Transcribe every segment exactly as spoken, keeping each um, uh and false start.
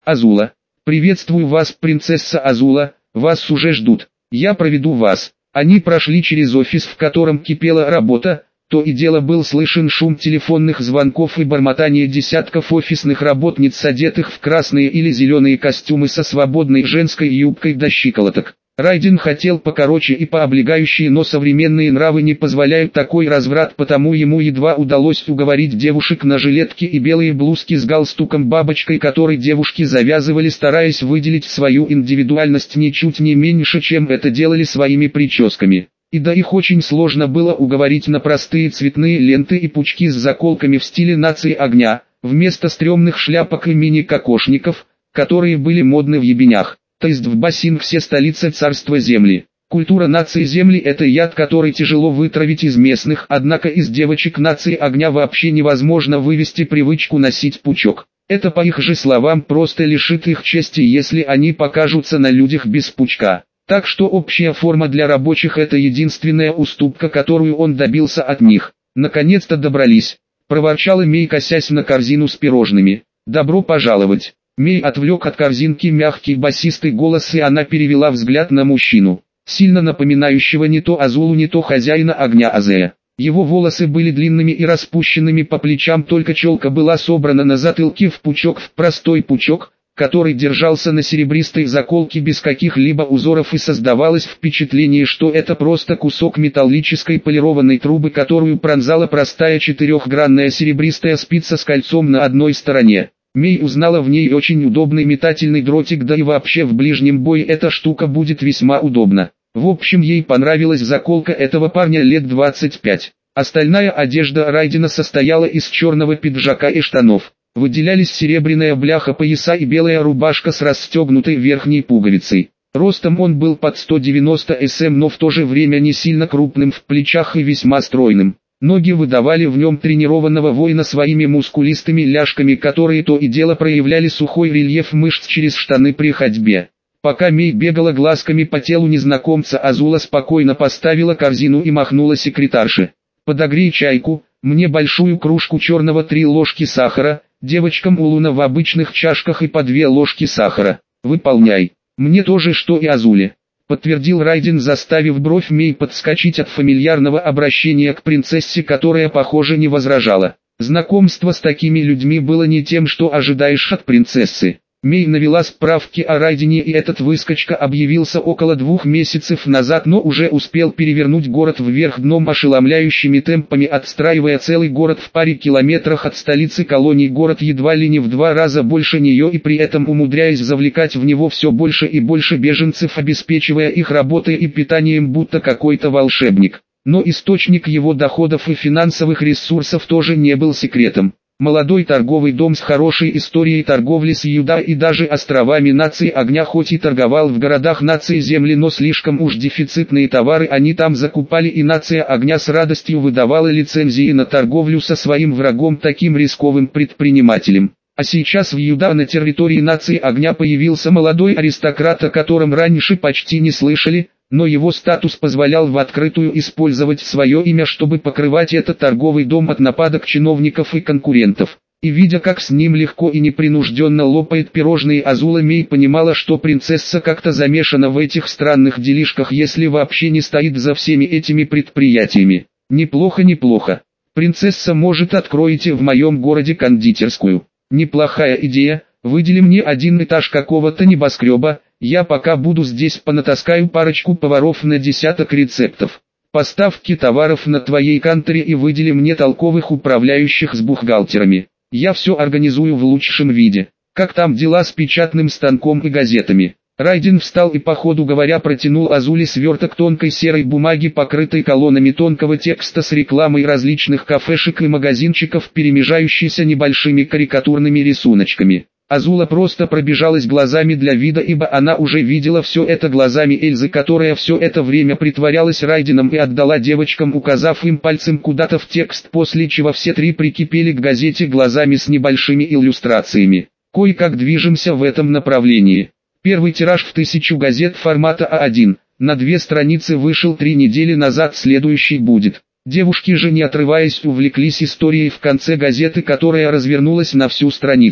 Азула. Приветствую вас, принцесса Азула, вас уже ждут. Я проведу вас. Они прошли через офис, в котором кипела работа. То и дело был слышен шум телефонных звонков и бормотание десятков офисных работниц, одетых в красные или зеленые костюмы со свободной женской юбкой до щиколоток. Райден хотел покороче и пооблегающие, но современные нравы не позволяют такой разврат, потому ему едва удалось уговорить девушек на жилетки и белые блузки с галстуком-бабочкой, который девушки завязывали, стараясь выделить свою индивидуальность ничуть не меньше, чем это делали своими прическами. И да, их очень сложно было уговорить на простые цветные ленты и пучки с заколками в стиле нации огня, вместо стрёмных шляпок и мини-кокошников, которые были модны в ебенях, то есть в Басингсе, столице царства земли. Культура нации земли – это яд, который тяжело вытравить из местных, однако из девочек нации огня вообще невозможно вывести привычку носить пучок. Это, по их же словам, просто лишит их чести, если они покажутся на людях без пучка. Так что общая форма для рабочих – это единственная уступка, которую он добился от них. «Наконец-то добрались», – проворчала Мей, косясь на корзину с пирожными. «Добро пожаловать». Мей отвлек от корзинки мягкий басистый голос, и она перевела взгляд на мужчину, сильно напоминающего не то Азулу, не то хозяина огня Азея. Его волосы были длинными и распущенными по плечам, только челка была собрана на затылке в пучок, в простой пучок, который держался на серебристой заколке без каких-либо узоров, и создавалось впечатление, что это просто кусок металлической полированной трубы, которую пронзала простая четырехгранная серебристая спица с кольцом на одной стороне. Мей узнала в ней очень удобный метательный дротик, да и вообще в ближнем бою эта штука будет весьма удобна. В общем, ей понравилась заколка этого парня лет двадцать пять. Остальная одежда Райдена состояла из черного пиджака и штанов. Выделялись серебряная бляха пояса и белая рубашка с расстегнутой верхней пуговицей. Ростом он был под сто девяносто сантиметров, но в то же время не сильно крупным в плечах и весьма стройным. Ноги выдавали в нем тренированного воина своими мускулистыми ляжками, которые то и дело проявляли сухой рельеф мышц через штаны при ходьбе. Пока Мей бегала глазками по телу незнакомца, Азула спокойно поставила корзину и махнула секретарше. «Подогрей чайку, мне большую кружку черного, три ложки сахара, девочкам Улуна в обычных чашках и по две ложки сахара. Выполняй. Мне тоже, что и Азуле», — подтвердил Райден, заставив бровь Мей подскочить от фамильярного обращения к принцессе, которая, похоже, не возражала. Знакомство с такими людьми было не тем, что ожидаешь от принцессы. Мей навела справки о Райдене, и этот выскочка объявился около двух месяцев назад, но уже успел перевернуть город вверх дном ошеломляющими темпами, отстраивая целый город в паре километрах от столицы колонии, город едва ли не в два раза больше нее, и при этом умудряясь завлекать в него все больше и больше беженцев, обеспечивая их работой и питанием, будто какой-то волшебник. Но источник его доходов и финансовых ресурсов тоже не был секретом. Молодой торговый дом с хорошей историей торговли с Юда и даже островами нации огня, хоть и торговал в городах нации земли, но слишком уж дефицитные товары они там закупали, и нация огня с радостью выдавала лицензии на торговлю со своим врагом, таким рисковым предпринимателем. А сейчас в Юда на территории нации огня появился молодой аристократ, о котором раньше почти не слышали, но его статус позволял в открытую использовать свое имя, чтобы покрывать этот торговый дом от нападок чиновников и конкурентов. И видя, как с ним легко и непринужденно лопает пирожные Азула, Мей понимала, что принцесса как-то замешана в этих странных делишках, если вообще не стоит за всеми этими предприятиями. Неплохо, неплохо. Принцесса, может, откроете в моем городе кондитерскую? Неплохая идея. Выдели мне один этаж какого-то небоскреба, я пока буду здесь понатаскаю парочку поваров на десяток рецептов. Поставки товаров на твоей конторе и выдели мне толковых управляющих с бухгалтерами. Я все организую в лучшем виде. Как там дела с печатным станком и газетами?» Райден встал и, по ходу говоря, протянул Азуле сверток тонкой серой бумаги, покрытой колоннами тонкого текста с рекламой различных кафешек и магазинчиков, перемежающейся небольшими карикатурными рисуночками. Азула просто пробежалась глазами для вида, ибо она уже видела все это глазами Эльзы, которая все это время притворялась Райденом и отдала девочкам, указав им пальцем куда-то в текст, после чего все три прикипели к газете глазами с небольшими иллюстрациями. Кое-как движемся в этом направлении. Первый тираж в тысячу газет формата А один, на две страницы, вышел три недели назад, следующий будет. Девушки же, не отрываясь, увлеклись историей в конце газеты, которая развернулась на всю страницу.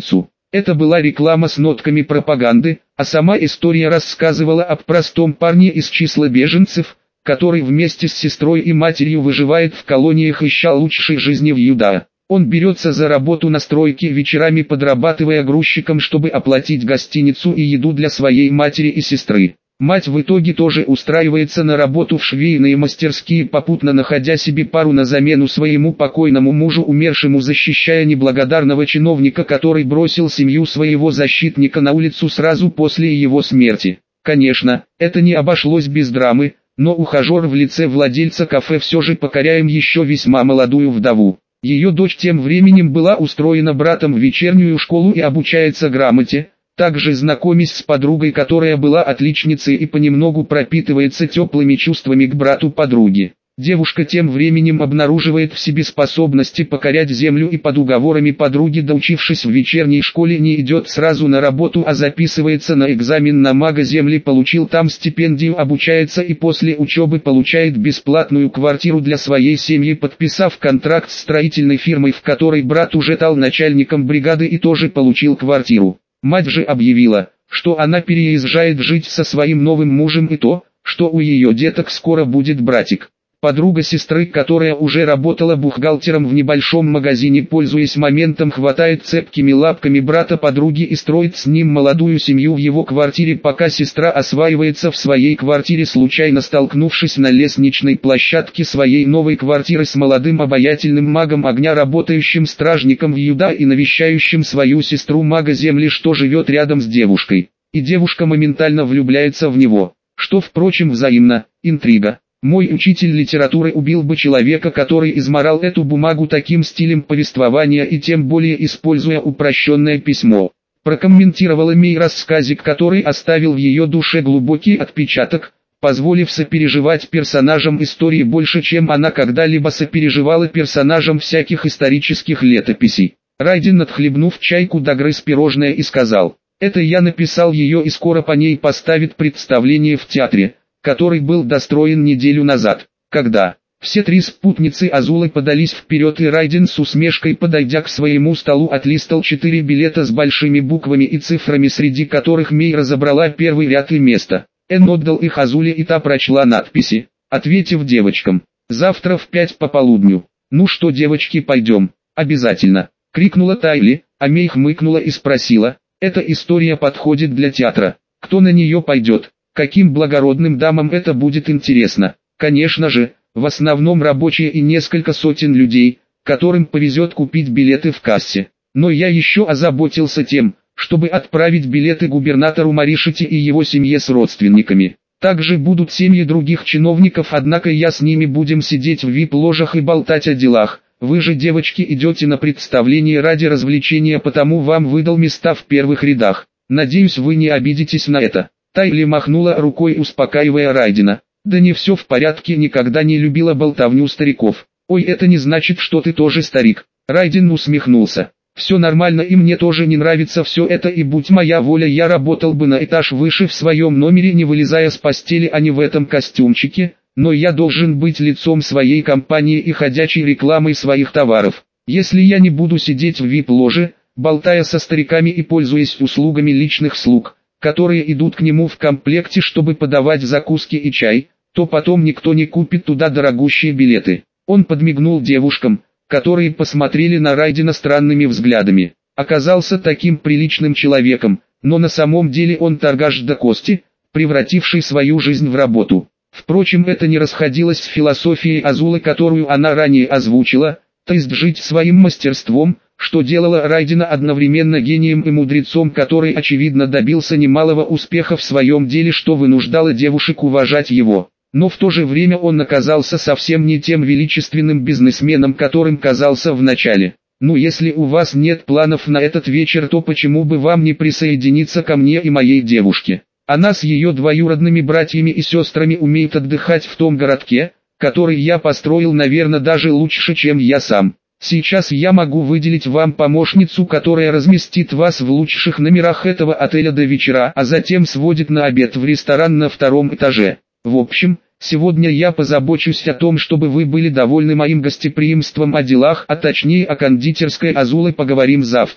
Это была реклама с нотками пропаганды, а сама история рассказывала об простом парне из числа беженцев, который вместе с сестрой и матерью выживает в колониях, ища лучшей жизни в Юдаа. Он берется за работу на стройке, вечерами подрабатывая грузчиком, чтобы оплатить гостиницу и еду для своей матери и сестры. Мать в итоге тоже устраивается на работу в швейные мастерские, попутно находя себе пару на замену своему покойному мужу, умершему, защищая неблагодарного чиновника, который бросил семью своего защитника на улицу сразу после его смерти. Конечно, это не обошлось без драмы, но ухажер в лице владельца кафе все же покоряем еще весьма молодую вдову. Ее дочь тем временем была устроена братом в вечернюю школу и обучается грамоте, также знакомясь с подругой, которая была отличницей и понемногу пропитывается теплыми чувствами к брату подруги. Девушка тем временем обнаруживает в себе способности покорять землю и под уговорами подруги, доучившись в вечерней школе, не идет сразу на работу, а записывается на экзамен на мага земли, получил там стипендию, обучается и после учебы получает бесплатную квартиру для своей семьи, подписав контракт с строительной фирмой, в которой брат уже стал начальником бригады и тоже получил квартиру. Мать же объявила, что она переезжает жить со своим новым мужем и то, что у ее деток скоро будет братик. Подруга сестры, которая уже работала бухгалтером в небольшом магазине, пользуясь моментом, хватает цепкими лапками брата подруги и строит с ним молодую семью в его квартире, пока сестра осваивается в своей квартире, случайно столкнувшись на лестничной площадке своей новой квартиры с молодым обаятельным магом огня, работающим стражником в Юдаа и навещающим свою сестру мага земли, что живет рядом с девушкой. И девушка моментально влюбляется в него, что, впрочем, взаимно. Интрига. Мой учитель литературы убил бы человека, который измарал эту бумагу таким стилем повествования и тем более используя упрощенное письмо. Прокомментировала Мей рассказик, который оставил в ее душе глубокий отпечаток, позволив сопереживать персонажам истории больше, чем она когда-либо сопереживала персонажам всяких исторических летописей. Райден, отхлебнув чайку, догрыз пирожное и сказал: «Это я написал ее, и скоро по ней поставят представление в театре, который был достроен неделю назад». Когда все три спутницы Азулы подались вперед, и Райден с усмешкой, подойдя к своему столу, отлистал четыре билета с большими буквами и цифрами, среди которых Мей разобрала первый ряд и место. Эн отдал их Азуле, и та прочла надписи, ответив девочкам: «Завтра в пять пополудню». «Ну что, девочки, пойдем?» «Обязательно!» — крикнула Тайли, а Мей хмыкнула и спросила: «Эта история подходит для театра? Кто на нее пойдет? Каким благородным дамам это будет интересно?» «Конечно же, в основном рабочие и несколько сотен людей, которым повезет купить билеты в кассе. Но я еще озаботился тем, чтобы отправить билеты губернатору Маришите и его семье с родственниками. Также будут семьи других чиновников, однако я с ними будем сидеть в ви ай пи-ложах и болтать о делах. Вы же, девочки, идете на представление ради развлечения, потому вам выдал места в первых рядах. Надеюсь, вы не обидитесь на это». Тайли махнула рукой, успокаивая Райдена. «Да не, все в порядке, никогда не любила болтовню стариков». «Ой, это не значит, что ты тоже старик». Райден усмехнулся. «Все нормально, и мне тоже не нравится все это, и будь моя воля, я работал бы на этаж выше в своем номере, не вылезая с постели, а не в этом костюмчике, но я должен быть лицом своей компании и ходячей рекламой своих товаров. Если я не буду сидеть в ви ай пи-ложе, болтая со стариками и пользуясь услугами личных слуг, которые идут к нему в комплекте, чтобы подавать закуски и чай, то потом никто не купит туда дорогущие билеты». Он подмигнул девушкам, которые посмотрели на Райдена странными взглядами. Оказался таким приличным человеком, но на самом деле он торгаш до кости, превративший свою жизнь в работу. Впрочем, это не расходилось с философией Азулы, которую она ранее озвучила, то есть жить своим мастерством, что делало Райдена одновременно гением и мудрецом, который очевидно добился немалого успеха в своем деле, что вынуждало девушек уважать его. Но в то же время он оказался совсем не тем величественным бизнесменом, которым казался в начале. «Ну, если у вас нет планов на этот вечер, то почему бы вам не присоединиться ко мне и моей девушке? Она с ее двоюродными братьями и сестрами умеет отдыхать в том городке, который я построил, наверное, даже лучше, чем я сам. Сейчас я могу выделить вам помощницу, которая разместит вас в лучших номерах этого отеля до вечера, а затем сводит на обед в ресторан на втором этаже. В общем, сегодня я позабочусь о том, чтобы вы были довольны моим гостеприимством, о делах, а точнее о кондитерской Азулы поговорим завтра».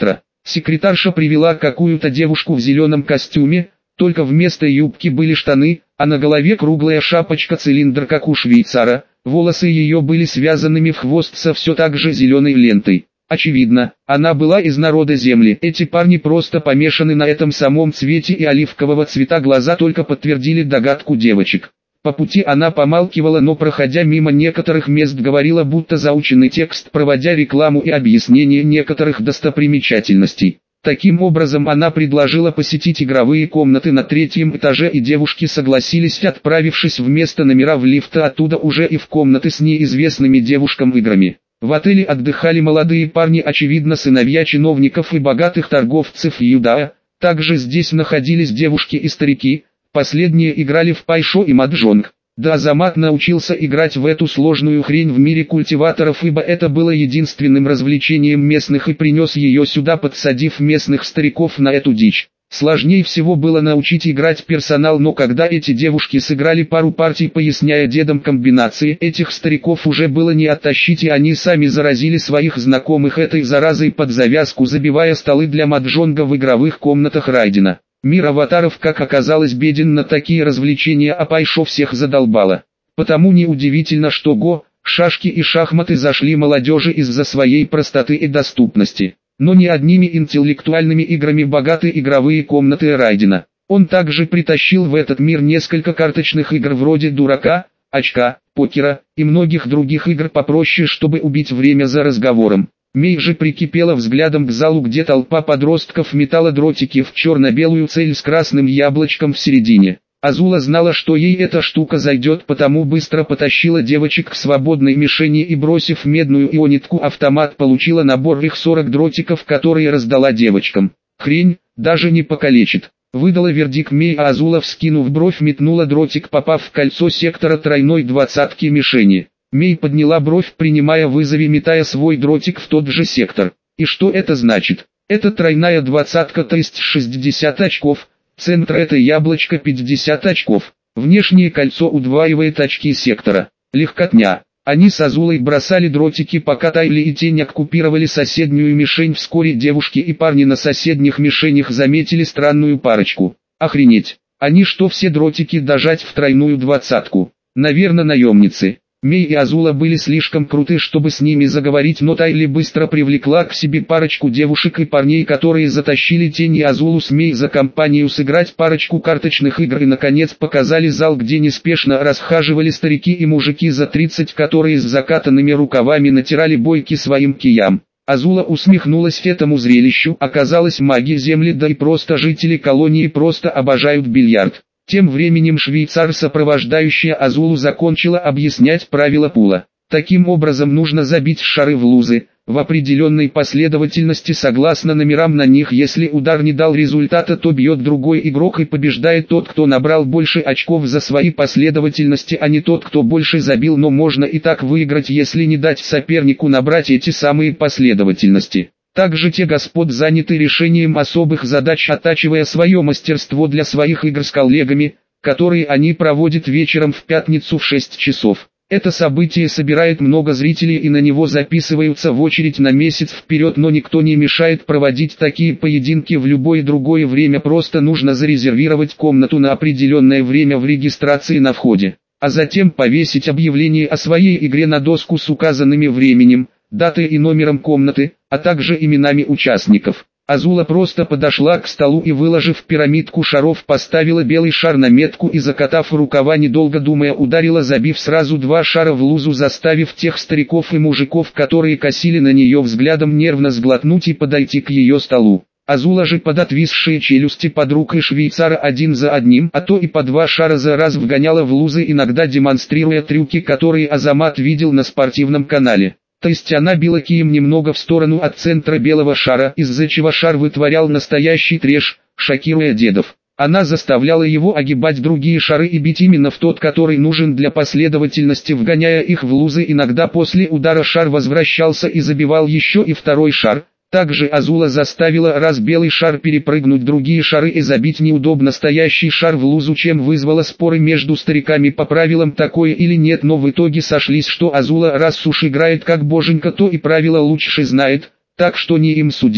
Секретарша привела какую-то девушку в зеленом костюме, только вместо юбки были штаны, а на голове круглая шапочка-цилиндр, как у швейцара. Волосы ее были связанными в хвост со все так же зеленой лентой. Очевидно, она была из народа земли. Эти парни просто помешаны на этом самом цвете, и оливкового цвета глаза только подтвердили догадку девочек. По пути она помалкивала, но проходя мимо некоторых мест говорила будто заученный текст, проводя рекламу и объяснение некоторых достопримечательностей. Таким образом она предложила посетить игровые комнаты на третьем этаже, и девушки согласились, отправившись вместо номера в лифт, а оттуда уже и в комнаты с неизвестными девушкам играми. В отеле отдыхали молодые парни, очевидно сыновья чиновников и богатых торговцев Юдаа. Также здесь находились девушки и старики, последние играли в пайшо и маджонг. Да, Азамат научился играть в эту сложную хрень в мире культиваторов, ибо это было единственным развлечением местных, и принес ее сюда, подсадив местных стариков на эту дичь. Сложнее всего было научить играть персонал, но когда эти девушки сыграли пару партий, поясняя дедам комбинации, этих стариков уже было не оттащить, и они сами заразили своих знакомых этой заразой под завязку, забивая столы для маджонга в игровых комнатах Райдена. Мир аватаров, как оказалось, беден на такие развлечения, а пайшо всех задолбало. Потому неудивительно, что го, шашки и шахматы зашли молодежи из-за своей простоты и доступности. Но не одними интеллектуальными играми богаты игровые комнаты Райдена. Он также притащил в этот мир несколько карточных игр вроде дурака, очка, покера и многих других игр попроще, чтобы убить время за разговором. Мей же прикипела взглядом к залу, где толпа подростков метала дротики в черно-белую цель с красным яблочком в середине. Азула знала, что ей эта штука зайдет, потому быстро потащила девочек к свободной мишени и, бросив медную ионитку автомат, получила набор их сорок дротиков, которые раздала девочкам. Хрень, даже не покалечит. Выдала вердикт Мей, а Азула, вскинув бровь, метнула дротик, попав в кольцо сектора тройной двадцатки мишени. Мей подняла бровь, принимая вызов, метая свой дротик в тот же сектор. И что это значит? Это тройная двадцатка, то есть шестьдесят очков, центр это яблочко пятьдесят очков. Внешнее кольцо удваивает очки сектора. Легкотня. Они с Азулой бросали дротики, пока Тайли и Тень оккупировали соседнюю мишень. Вскоре девушки и парни на соседних мишенях заметили странную парочку. Охренеть. Они что, все дротики дожать в тройную двадцатку? Наверное, наемницы. Мей и Азула были слишком круты, чтобы с ними заговорить, но Тайли быстро привлекла к себе парочку девушек и парней, которые затащили Тень и Азулу с Мей за компанию сыграть парочку карточных игр, и наконец показали зал, где неспешно расхаживали старики и мужики за тридцать, которые с закатанными рукавами натирали бойки своим киям. Азула усмехнулась этому зрелищу. Оказалось, маги Земли, да и просто жители колонии просто обожают бильярд. Тем временем швейцар, сопровождающая Азулу, закончила объяснять правила пула. Таким образом нужно забить шары в лузы, в определенной последовательности согласно номерам на них. Если удар не дал результата, то бьет другой игрок, и побеждает тот, кто набрал больше очков за свои последовательности, а не тот, кто больше забил. Но можно и так выиграть, если не дать сопернику набрать эти самые последовательности. Также те господ заняты решением особых задач, оттачивая свое мастерство для своих игр с коллегами, которые они проводят вечером в пятницу в шесть часов. Это событие собирает много зрителей, и на него записываются в очередь на месяц вперед, но никто не мешает проводить такие поединки в любое другое время, просто нужно зарезервировать комнату на определенное время в регистрации на входе, а затем повесить объявление о своей игре на доску с указанными временем, датой и номером комнаты, а также именами участников. Азула просто подошла к столу и, выложив пирамидку шаров, поставила белый шар на метку и, закатав рукава, недолго думая, ударила, забив сразу два шара в лузу, заставив тех стариков и мужиков, которые косили на нее взглядом, нервно сглотнуть и подойти к ее столу. Азула же под отвисшие челюсти подруг и швейцара один за одним, а то и по два шара за раз вгоняла в лузы, иногда демонстрируя трюки, которые Азамат видел на спортивном канале. То есть она била кием немного в сторону от центра белого шара, из-за чего шар вытворял настоящий трэш, шокируя дедов. Она заставляла его огибать другие шары и бить именно в тот, который нужен для последовательности, вгоняя их в лузы. Иногда после удара шар возвращался и забивал еще и второй шар. Также Азула заставила раз белый шар перепрыгнуть другие шары и забить неудобно стоящий шар в лузу, чем вызвало споры между стариками по правилам такое или нет, но в итоге сошлись, что Азула раз уж играет как боженька, то и правила лучше знает, так что не им судить.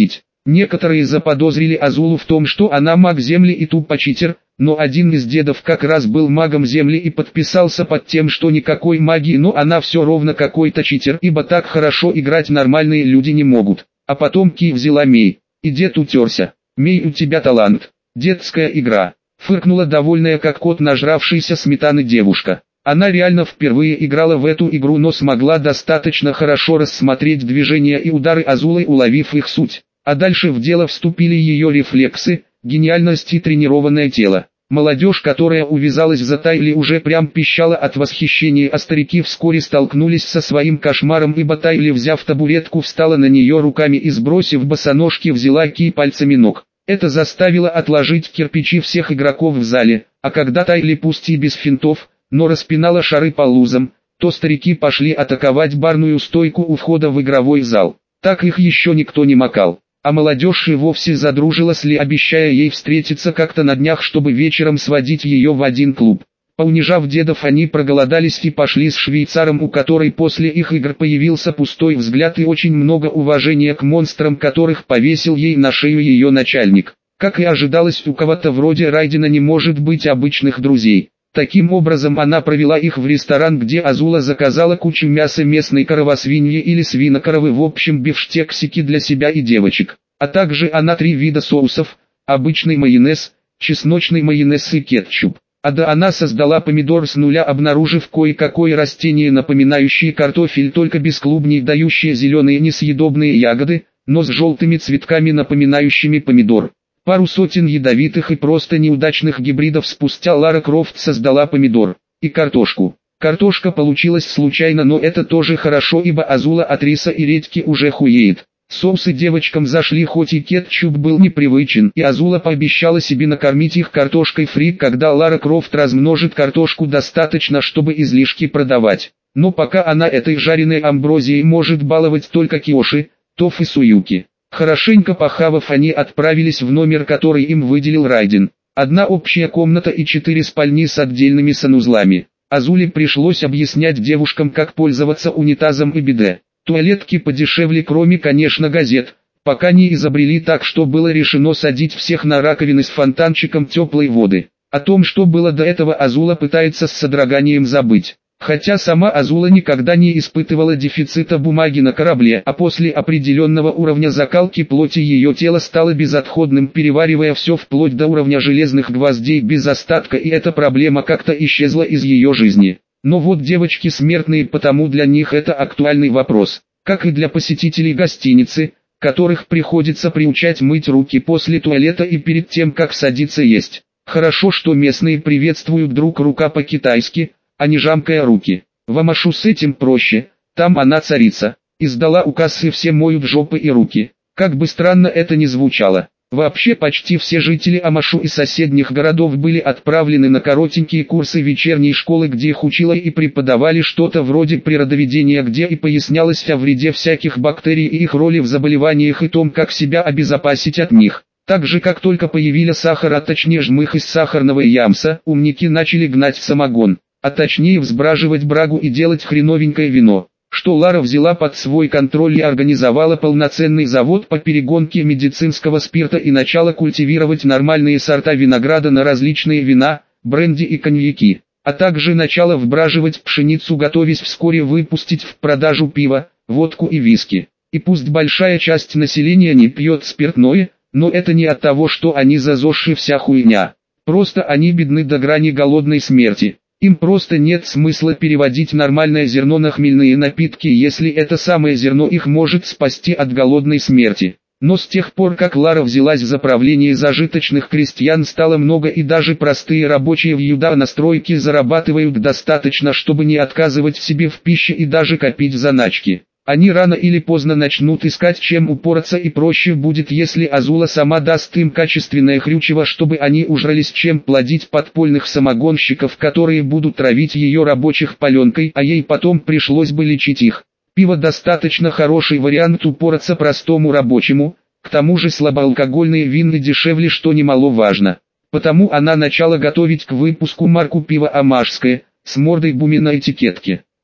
Некоторые заподозрили Азулу в том, что она маг земли и тупо читер, но один из дедов как раз был магом земли и подписался под тем, что никакой магии, но она все ровно какой-то читер, ибо так хорошо играть нормальные люди не могут. А потом Ки взяла Мей, и дед утерся. «Мей, у тебя талант. Детская игра», — фыркнула довольная как кот нажравшейся сметаны девушка. Она реально впервые играла в эту игру, но смогла достаточно хорошо рассмотреть движения и удары Азулы, уловив их суть. А дальше в дело вступили ее рефлексы, гениальность и тренированное тело. Молодежь, которая увязалась за Тайли, уже прям пищала от восхищения, а старики вскоре столкнулись со своим кошмаром, ибо Тайли, взяв табуретку, встала на нее руками и, сбросив босоножки, взяла Ки пальцами ног. Это заставило отложить кирпичи всех игроков в зале, а когда Тайли, пусть и без финтов, но распинала шары по лузам, то старики пошли атаковать барную стойку у входа в игровой зал. Так их еще никто не макал. А молодежь и вовсе задружилась ли, обещая ей встретиться как-то на днях, чтобы вечером сводить ее в один клуб. Поунижав дедов, они проголодались и пошли с швейцаром, у которой после их игр появился пустой взгляд и очень много уважения к монстрам, которых повесил ей на шею ее начальник. Как и ожидалось, у кого-то вроде Райдена не может быть обычных друзей. Таким образом, она провела их в ресторан, где Азула заказала кучу мяса местной коровосвиньи или свинокоровы, в общем бифштексики для себя и девочек. А также она три вида соусов: обычный майонез, чесночный майонез и кетчуп. А да, она создала помидор с нуля, обнаружив кое-какое растение, напоминающее картофель, только без клубней, дающее зеленые несъедобные ягоды, но с желтыми цветками, напоминающими помидор. Пару сотен ядовитых и просто неудачных гибридов спустя Лара Крофт создала помидор и картошку. Картошка получилась случайно, но это тоже хорошо, ибо Азула от риса и редьки уже хуеет. Соусы девочкам зашли, хоть и кетчуп был непривычен, и Азула пообещала себе накормить их картошкой фри, когда Лара Крофт размножит картошку достаточно, чтобы излишки продавать. Но пока она этой жареной амброзией может баловать только Киоши, Тоф и Суюки. Хорошенько похавав, они отправились в номер, который им выделил Райден. Одна общая комната и четыре спальни с отдельными санузлами. Азуле пришлось объяснять девушкам, как пользоваться унитазом и биде. Туалетки подешевле, кроме, конечно, газет, пока не изобрели, так что было решено садить всех на раковины с фонтанчиком теплой воды. О том, что было до этого, Азула пытается с содроганием забыть. Хотя сама Азула никогда не испытывала дефицита бумаги на корабле, а после определенного уровня закалки плоти ее тело стало безотходным, переваривая все вплоть до уровня железных гвоздей без остатка, и эта проблема как-то исчезла из ее жизни. Но вот девочки смертные, потому для них это актуальный вопрос, как и для посетителей гостиницы, которых приходится приучать мыть руки после туалета и перед тем, как садиться есть. Хорошо, что местные приветствуют друг рука по-китайски, а не жамкая руки. В Амашу с этим проще, там она царица. Издала указ, и все моют жопы и руки. Как бы странно это ни звучало. Вообще почти все жители Амашу и соседних городов были отправлены на коротенькие курсы вечерней школы, где их учила и преподавали что-то вроде природоведения, где и пояснялось о вреде всяких бактерий и их роли в заболеваниях и том, как себя обезопасить от них. Так же, как только появилась сахар, а точнее жмых из сахарного ямса, умники начали гнать самогон, а точнее взбраживать брагу и делать хреновенькое вино, что Лара взяла под свой контроль и организовала полноценный завод по перегонке медицинского спирта и начала культивировать нормальные сорта винограда на различные вина, бренди и коньяки, а также начала вбраживать пшеницу, готовясь вскоре выпустить в продажу пиво, водку и виски. И пусть большая часть населения не пьет спиртное, но это не от того, что они зазоши вся хуйня. Просто они бедны до грани голодной смерти. Им просто нет смысла переводить нормальное зерно на хмельные напитки, если это самое зерно их может спасти от голодной смерти. Но с тех пор, как Лара взялась за правление зажиточных крестьян, стало много, и даже простые рабочие в Юда на стройке зарабатывают достаточно, чтобы не отказывать себе в пище и даже копить заначки. Они рано или поздно начнут искать, чем упороться, и проще будет, если Азула сама даст им качественное хрючево, чтобы они ужрались, чем плодить подпольных самогонщиков, которые будут травить ее рабочих паленкой, а ей потом пришлось бы лечить их. Пиво достаточно хороший вариант упороться простому рабочему, к тому же слабоалкогольные вины дешевле, что немаловажно. Потому она начала готовить к выпуску марку пива «Амашское», с мордой буми на этикетке.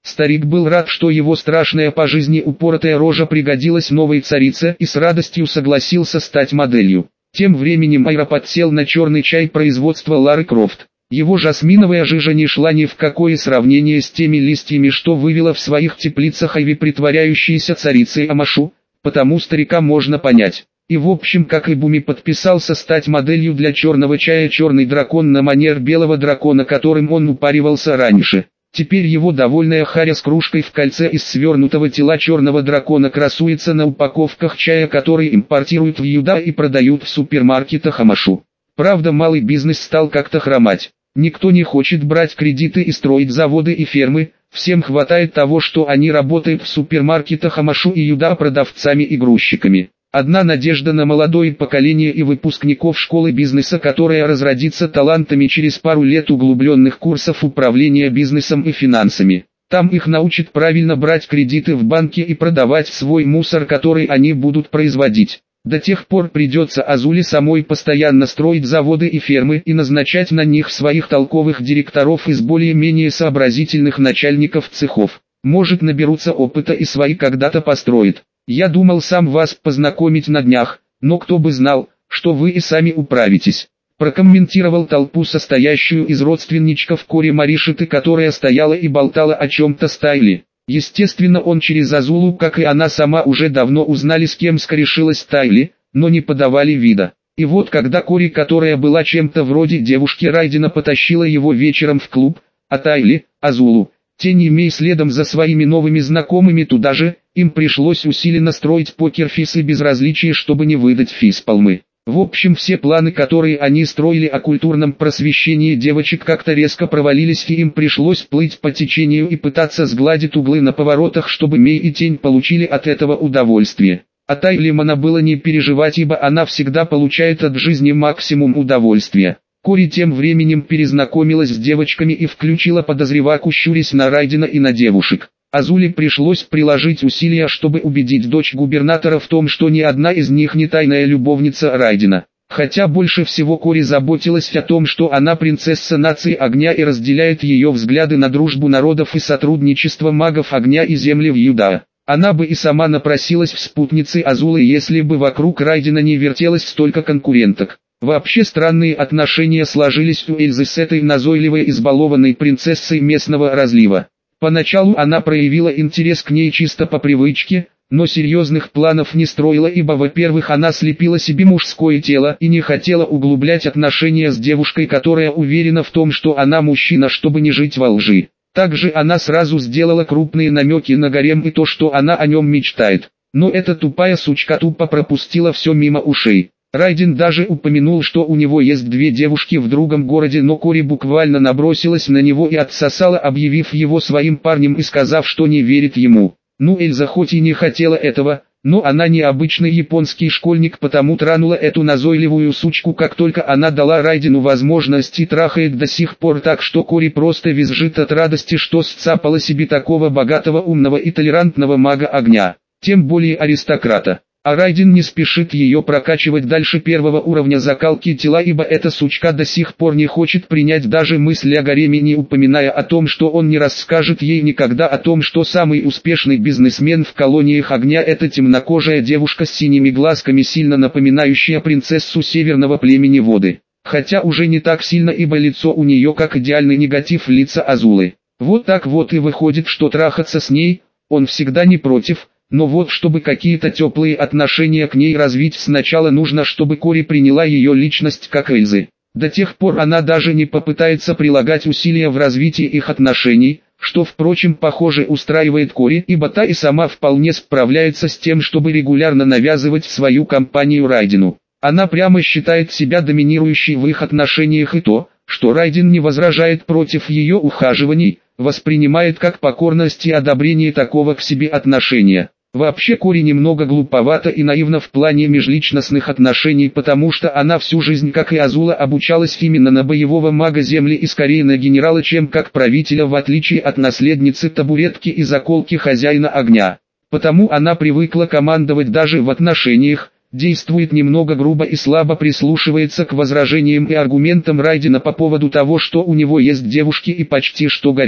Старик был рад, что его страшная по жизни упоротая рожа пригодилась новой царице, и с радостью согласился стать моделью. Тем временем Айра подсел на черный чай производства Лары Крофт. Его жасминовая жижа не шла ни в какое сравнение с теми листьями, что вывела в своих теплицах Айви, притворяющейся царицей Амашу, потому старика можно понять. И в общем, как и Буми, подписался стать моделью для черного чая «Черный дракон» на манер белого дракона, которым он упаривался раньше. Теперь его довольная Харя с кружкой в кольце из свернутого тела черного дракона красуется на упаковках чая, который импортируют в Юда и продают в супермаркетах Амашу. Правда, малый бизнес стал как-то хромать. Никто не хочет брать кредиты и строить заводы и фермы, всем хватает того, что они работают в супермаркетах Амашу и Юда продавцами и грузчиками. Одна надежда на молодое поколение и выпускников школы бизнеса, которая разродится талантами через пару лет углубленных курсов управления бизнесом и финансами. Там их научат правильно брать кредиты в банке и продавать свой мусор, который они будут производить. До тех пор придется Азуле самой постоянно строить заводы и фермы и назначать на них своих толковых директоров из более-менее сообразительных начальников цехов. Может, наберутся опыта и свои когда-то построят. Я думал сам вас познакомить на днях, но кто бы знал, что вы и сами управитесь. Прокомментировал толпу, состоящую из родственничков Кори Маришиты, которая стояла и болтала о чем-то с Тайли. Естественно, он через Азулу, как и она сама, уже давно узнали, с кем скорешилась Тайли, но не подавали вида. И вот когда Кори, которая была чем-то вроде девушки Райдена, потащила его вечером в клуб, а Тайли, Азулу, тень имей следом за своими новыми знакомыми туда же, им пришлось усиленно строить покер-фис и безразличие, чтобы не выдать физпалмы. В общем, все планы, которые они строили о культурном просвещении девочек, как-то резко провалились, и им пришлось плыть по течению и пытаться сгладить углы на поворотах, чтобы Мей и Тень получили от этого удовольствие. А Тайлимана было не переживать, ибо она всегда получает от жизни максимум удовольствия. Кори тем временем перезнакомилась с девочками и включила подозреваку, щурясь на Райдена и на девушек. Азуле пришлось приложить усилия, чтобы убедить дочь губернатора в том, что ни одна из них не тайная любовница Райдена. Хотя больше всего Кори заботилась о том, что она принцесса нации огня и разделяет ее взгляды на дружбу народов и сотрудничество магов огня и земли в Юда. Она бы и сама напросилась в спутницы Азулы, если бы вокруг Райдена не вертелось столько конкуренток. Вообще странные отношения сложились у Эльзы с этой назойливой избалованной принцессой местного разлива. Поначалу она проявила интерес к ней чисто по привычке, но серьезных планов не строила, ибо, во-первых, она слепила себе мужское тело и не хотела углублять отношения с девушкой, которая уверена в том, что она мужчина, чтобы не жить во лжи. Также она сразу сделала крупные намеки на гарем и то, что она о нем мечтает. Но эта тупая сучка тупо пропустила все мимо ушей. Райден даже упомянул, что у него есть две девушки в другом городе, но Кори буквально набросилась на него и отсосала, объявив его своим парнем и сказав, что не верит ему. Ну, Эльза хоть и не хотела этого, но она не обычный японский школьник, потому транула эту назойливую сучку, как только она дала Райдену возможность, и трахает до сих пор так, что Кори просто визжит от радости, что сцапала себе такого богатого, умного и толерантного мага огня, тем более аристократа. А Райден не спешит ее прокачивать дальше первого уровня закалки тела, ибо эта сучка до сих пор не хочет принять даже мысль о гареме, не упоминая о том, что он не расскажет ей никогда о том, что самый успешный бизнесмен в колониях огня — это темнокожая девушка с синими глазками, сильно напоминающая принцессу северного племени воды. Хотя уже не так сильно, ибо лицо у нее как идеальный негатив лица Азулы. Вот так вот и выходит, что трахаться с ней он всегда не против. Но вот чтобы какие-то теплые отношения к ней развить, сначала нужно, чтобы Кори приняла ее личность как Эльзы. До тех пор она даже не попытается прилагать усилия в развитии их отношений, что, впрочем, похоже, устраивает Кори, ибо та и сама вполне справляется с тем, чтобы регулярно навязывать свою компанию Райдену. Она прямо считает себя доминирующей в их отношениях, и то, что Райден не возражает против ее ухаживаний, воспринимает как покорность и одобрение такого к себе отношения. Вообще Кори немного глуповата и наивна в плане межличностных отношений, потому что она всю жизнь, как и Азула, обучалась именно на боевого мага земли и скорее на генерала, чем как правителя, в отличие от наследницы табуретки и заколки хозяина огня. Потому она привыкла командовать даже в отношениях, действует немного грубо и слабо прислушивается к возражениям и аргументам Райдена по поводу того, что у него есть девушки и почти что гарем.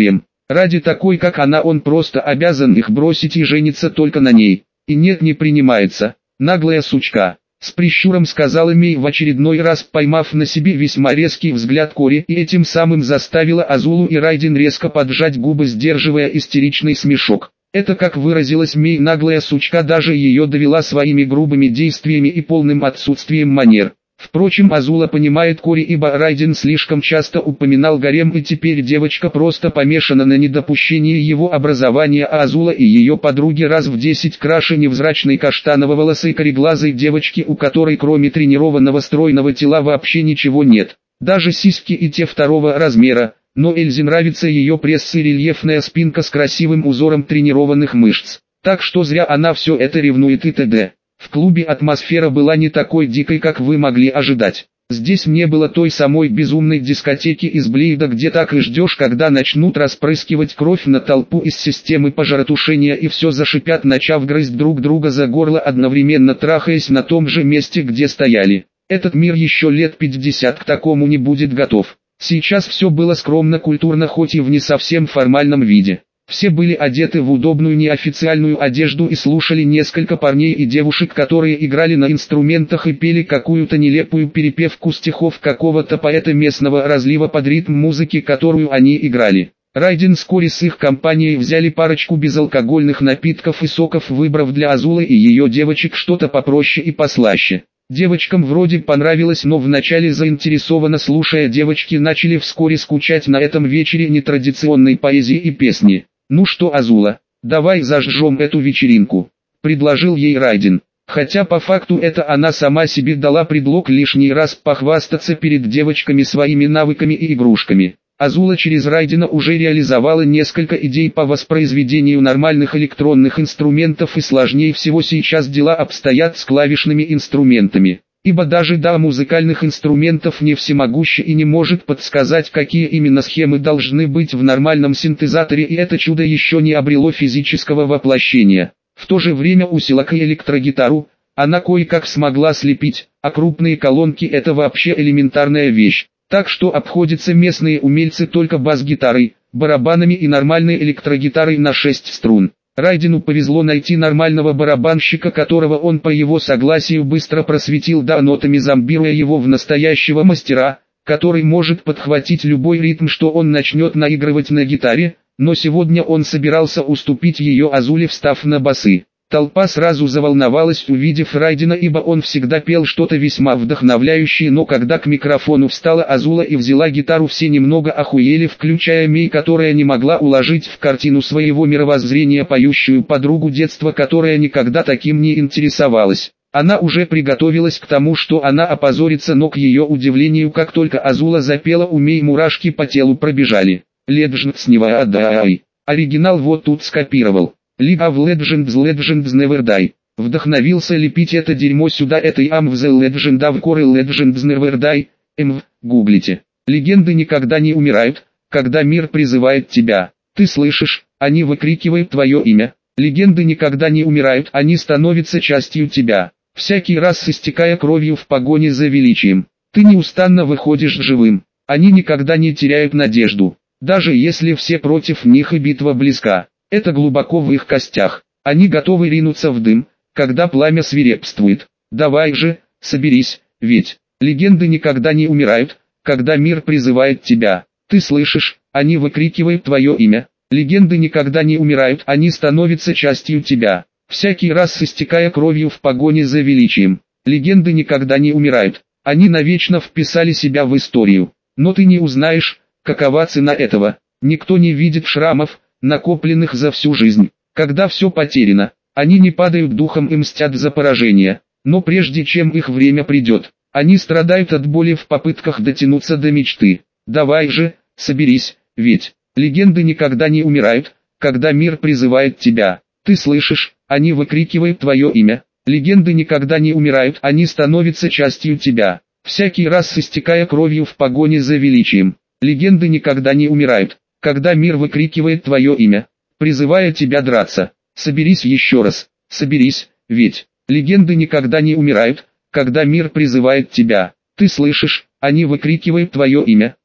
Ради такой, как она, он просто обязан их бросить и жениться только на ней. И нет, не принимается. Наглая сучка. С прищуром сказала Мей, в очередной раз поймав на себе весьма резкий взгляд Кори, и этим самым заставила Азулу и Райден резко поджать губы, сдерживая истеричный смешок. Это, как выразилась Мей, наглая сучка даже ее довела своими грубыми действиями и полным отсутствием манер. Впрочем, Азула понимает Кори, ибо Райден слишком часто упоминал гарем, и теперь девочка просто помешана на недопущении его образования, а Азула и ее подруги раз в десять краше невзрачной каштаново-волосой кореглазой девочки, у которой кроме тренированного стройного тела вообще ничего нет. Даже сиськи и те второго размера, но Эльзе нравится ее пресс и рельефная спинка с красивым узором тренированных мышц. Так что зря она все это ревнует и т.д. В клубе атмосфера была не такой дикой, как вы могли ожидать. Здесь не было той самой безумной дискотеки из Блейда, где так и ждешь, когда начнут распрыскивать кровь на толпу из системы пожаротушения и все зашипят, начав грызть друг друга за горло, одновременно трахаясь на том же месте, где стояли. Этот мир еще лет пятьдесят к такому не будет готов. Сейчас все было скромно, культурно, хоть и в не совсем формальном виде. Все были одеты в удобную неофициальную одежду и слушали несколько парней и девушек, которые играли на инструментах и пели какую-то нелепую перепевку стихов какого-то поэта местного разлива под ритм музыки, которую они играли. Райден с Кори с их компанией взяли парочку безалкогольных напитков и соков, выбрав для Азулы и ее девочек что-то попроще и послаще. Девочкам вроде понравилось, но вначале заинтересованно слушая, девочки начали вскоре скучать на этом вечере нетрадиционной поэзии и песни. «Ну что, Азула, давай зажжем эту вечеринку», — предложил ей Райден. Хотя по факту это она сама себе дала предлог лишний раз похвастаться перед девочками своими навыками и игрушками. Азула через Райдена уже реализовала несколько идей по воспроизведению нормальных электронных инструментов, и сложнее всего сейчас дела обстоят с клавишными инструментами. Ибо даже до музыкальных инструментов не всемогуща и не может подсказать, какие именно схемы должны быть в нормальном синтезаторе, и это чудо еще не обрело физического воплощения. В то же время усилок и электрогитару она кое-как смогла слепить, а крупные колонки — это вообще элементарная вещь. Так что обходятся местные умельцы только бас-гитарой, барабанами и нормальной электрогитарой на шесть струн. Райдену повезло найти нормального барабанщика, которого он по его согласию быстро просветил до нотами, зомбируя его в настоящего мастера, который может подхватить любой ритм, что он начнет наигрывать на гитаре, но сегодня он собирался уступить ее Азуле, встав на басы. Толпа сразу заволновалась, увидев Райдена, ибо он всегда пел что-то весьма вдохновляющее, но когда к микрофону встала Азула и взяла гитару, все немного охуели, включая Мей, которая не могла уложить в картину своего мировоззрения поющую подругу детства, которая никогда таким не интересовалась. Она уже приготовилась к тому, что она опозорится, но к ее удивлению, как только Азула запела, у Мей мурашки по телу пробежали. Legends never die. Оригинал вот тут скопировал. League of Legends Legends Never Die. Вдохновился лепить это дерьмо сюда, этой am в The Legend of Core Legends Never Die. Мв, гуглите. Легенды никогда не умирают, когда мир призывает тебя. Ты слышишь, они выкрикивают твое имя. Легенды никогда не умирают, они становятся частью тебя. Всякий раз истекая кровью в погоне за величием. Ты неустанно выходишь живым. Они никогда не теряют надежду. Даже если все против них и битва близка. Это глубоко в их костях. Они готовы ринуться в дым, когда пламя свирепствует. Давай же, соберись, ведь легенды никогда не умирают, когда мир призывает тебя. Ты слышишь, они выкрикивают твое имя. Легенды никогда не умирают, они становятся частью тебя. Всякий раз истекая кровью в погоне за величием. Легенды никогда не умирают. Они навечно вписали себя в историю. Но ты не узнаешь, какова цена этого. Никто не видит шрамов, накопленных за всю жизнь. Когда все потеряно, они не падают духом и мстят за поражение. Но прежде чем их время придет, они страдают от боли в попытках дотянуться до мечты. Давай же, соберись, ведь легенды никогда не умирают, когда мир призывает тебя. Ты слышишь, они выкрикивают твое имя. Легенды никогда не умирают, они становятся частью тебя. Всякий раз истекая кровью в погоне за величием. Легенды никогда не умирают, когда мир выкрикивает твое имя, призывая тебя драться. Соберись еще раз, соберись, ведь легенды никогда не умирают, когда мир призывает тебя. Ты слышишь, они выкрикивают твое имя.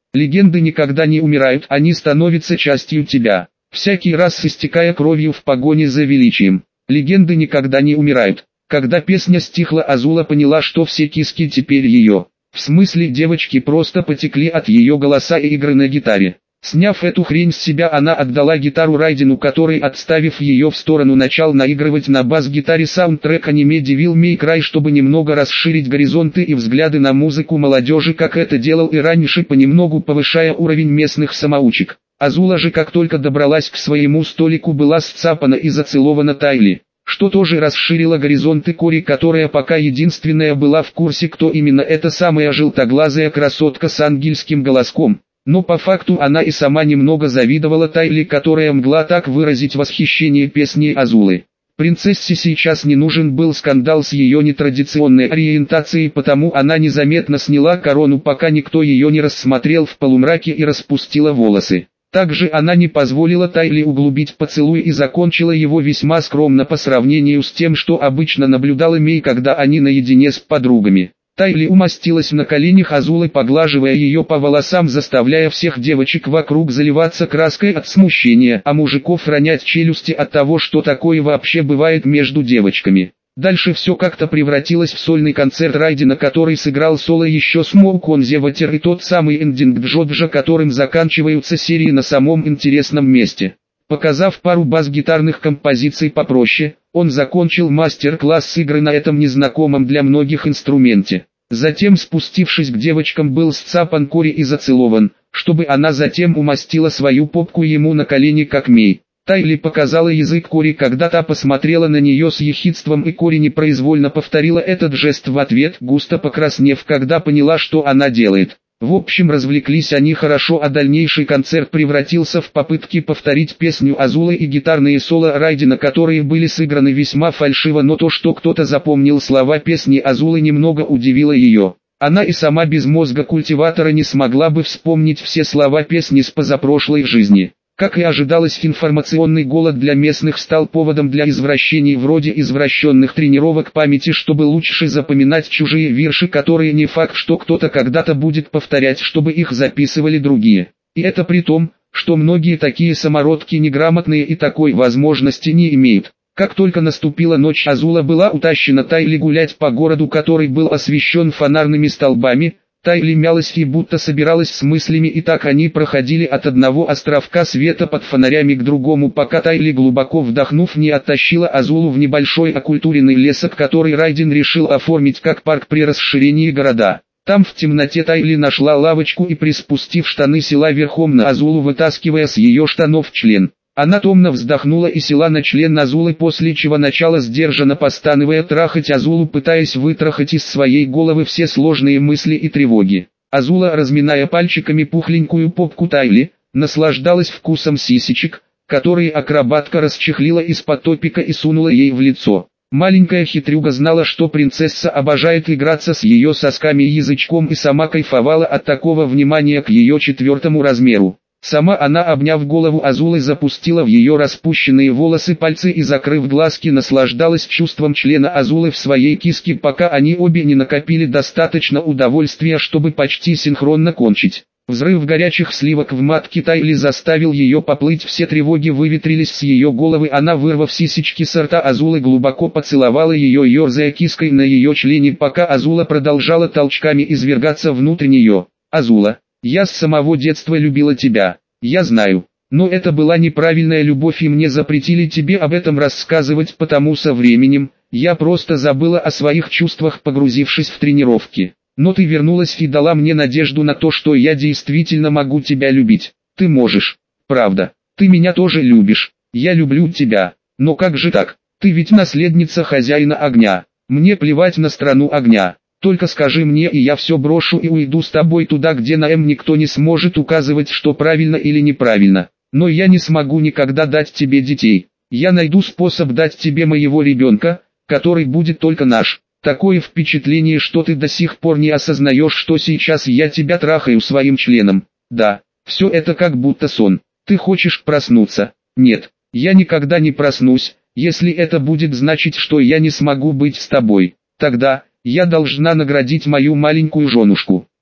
Легенды никогда не умирают, они становятся частью тебя, всякий раз истекая кровью в погоне за величием. Легенды никогда не умирают. Когда песня стихла, Азула поняла, что все киски теперь ее. В смысле, девочки просто потекли от ее голоса и игры на гитаре. Сняв эту хрень с себя, она отдала гитару Райдену, который, отставив ее в сторону, начал наигрывать на бас-гитаре саундтрек аниме Devil May Cry, чтобы немного расширить горизонты и взгляды на музыку молодежи, как это делал и раньше, понемногу повышая уровень местных самоучек. Азула же, как только добралась к своему столику, была сцапана и зацелована Тайли, что тоже расширило горизонты Кори, которая пока единственная была в курсе, кто именно эта самая желтоглазая красотка с ангельским голоском. Но по факту она и сама немного завидовала Тайли, которая могла так выразить восхищение песней Азулы. Принцессе сейчас не нужен был скандал с ее нетрадиционной ориентацией, потому она незаметно сняла корону, пока никто ее не рассмотрел в полумраке, и распустила волосы. Также она не позволила Тайли углубить поцелуй и закончила его весьма скромно по сравнению с тем, что обычно наблюдала Мей, когда они наедине с подругами. Тайли умостилась на коленях Азулы, поглаживая ее по волосам, заставляя всех девочек вокруг заливаться краской от смущения, а мужиков ронять челюсти от того, что такое вообще бывает между девочками. Дальше все как-то превратилось в сольный концерт Райдена, который сыграл соло еще Smoke on the Water, и тот самый эндинг Джоджа, которым заканчиваются серии на самом интересном месте. Показав пару бас-гитарных композиций попроще, он закончил мастер-класс игры на этом незнакомом для многих инструменте. Затем, спустившись к девочкам, был сцапан Кори и зацелован, чтобы она затем умастила свою попку ему на колени, как Мей. Тайли показала язык Кори, когда та посмотрела на нее с ехидством, и Кори непроизвольно повторила этот жест в ответ, густо покраснев, когда поняла, что она делает. В общем, развлеклись они хорошо, а дальнейший концерт превратился в попытки повторить песню Азулы и гитарные соло Райдена, которые были сыграны весьма фальшиво, но то, что кто-то запомнил слова песни Азулы, немного удивило ее. Она и сама без мозга культиватора не смогла бы вспомнить все слова песни с позапрошлой жизни. Как и ожидалось, информационный голод для местных стал поводом для извращений вроде извращенных тренировок памяти, чтобы лучше запоминать чужие вирши, которые не факт, что кто-то когда-то будет повторять, чтобы их записывали другие. И это при том, что многие такие самородки неграмотные и такой возможности не имеют. Как только наступила ночь, Азула была утащена Тайли гулять по городу, который был освещен фонарными столбами. Тайли мялась и будто собиралась с мыслями, и так они проходили от одного островка света под фонарями к другому, пока Тайли, глубоко вдохнув, не оттащила Азулу в небольшой окультуренный лесок, который Райден решил оформить как парк при расширении города. Там в темноте Тайли нашла лавочку и, приспустив штаны, села верхом на Азулу, вытаскивая с ее штанов член. Она томно вздохнула и села на член Азулы, после чего начала сдержанно постановая трахать Азулу, пытаясь вытрахать из своей головы все сложные мысли и тревоги. Азула, разминая пальчиками пухленькую попку Тайли, наслаждалась вкусом сисечек, которые акробатка расчехлила из-под топика и сунула ей в лицо. Маленькая хитрюга знала, что принцесса обожает играться с ее сосками и язычком, и сама кайфовала от такого внимания к ее четвертому размеру. Сама она, обняв голову Азулы, запустила в ее распущенные волосы пальцы и, закрыв глазки, наслаждалась чувством члена Азулы в своей киске, пока они обе не накопили достаточно удовольствия, чтобы почти синхронно кончить. Взрыв горячих сливок в матке Тайли заставил ее поплыть, все тревоги выветрились с ее головы. Она, вырвав сисечки с рта Азулы, глубоко поцеловала ее, ерзая киской на ее члене, пока Азула продолжала толчками извергаться внутрь нее. «Азула, я с самого детства любила тебя, я знаю, но это была неправильная любовь, и мне запретили тебе об этом рассказывать, потому со временем я просто забыла о своих чувствах, погрузившись в тренировки. Но ты вернулась и дала мне надежду на то, что я действительно могу тебя любить. Ты можешь, правда, ты меня тоже любишь, я люблю тебя, но как же так, ты ведь наследница хозяина огня, мне плевать на страну огня. Только скажи мне, и я все брошу и уйду с тобой туда, где на М никто не сможет указывать, что правильно или неправильно. Но я не смогу никогда дать тебе детей. Я найду способ дать тебе моего ребенка, который будет только наш. Такое впечатление, что ты до сих пор не осознаешь, что сейчас я тебя трахаю своим членом. Да, все это как будто сон. Ты хочешь проснуться? Нет, я никогда не проснусь, если это будет значить, что я не смогу быть с тобой. Тогда... я должна наградить мою маленькую женушку.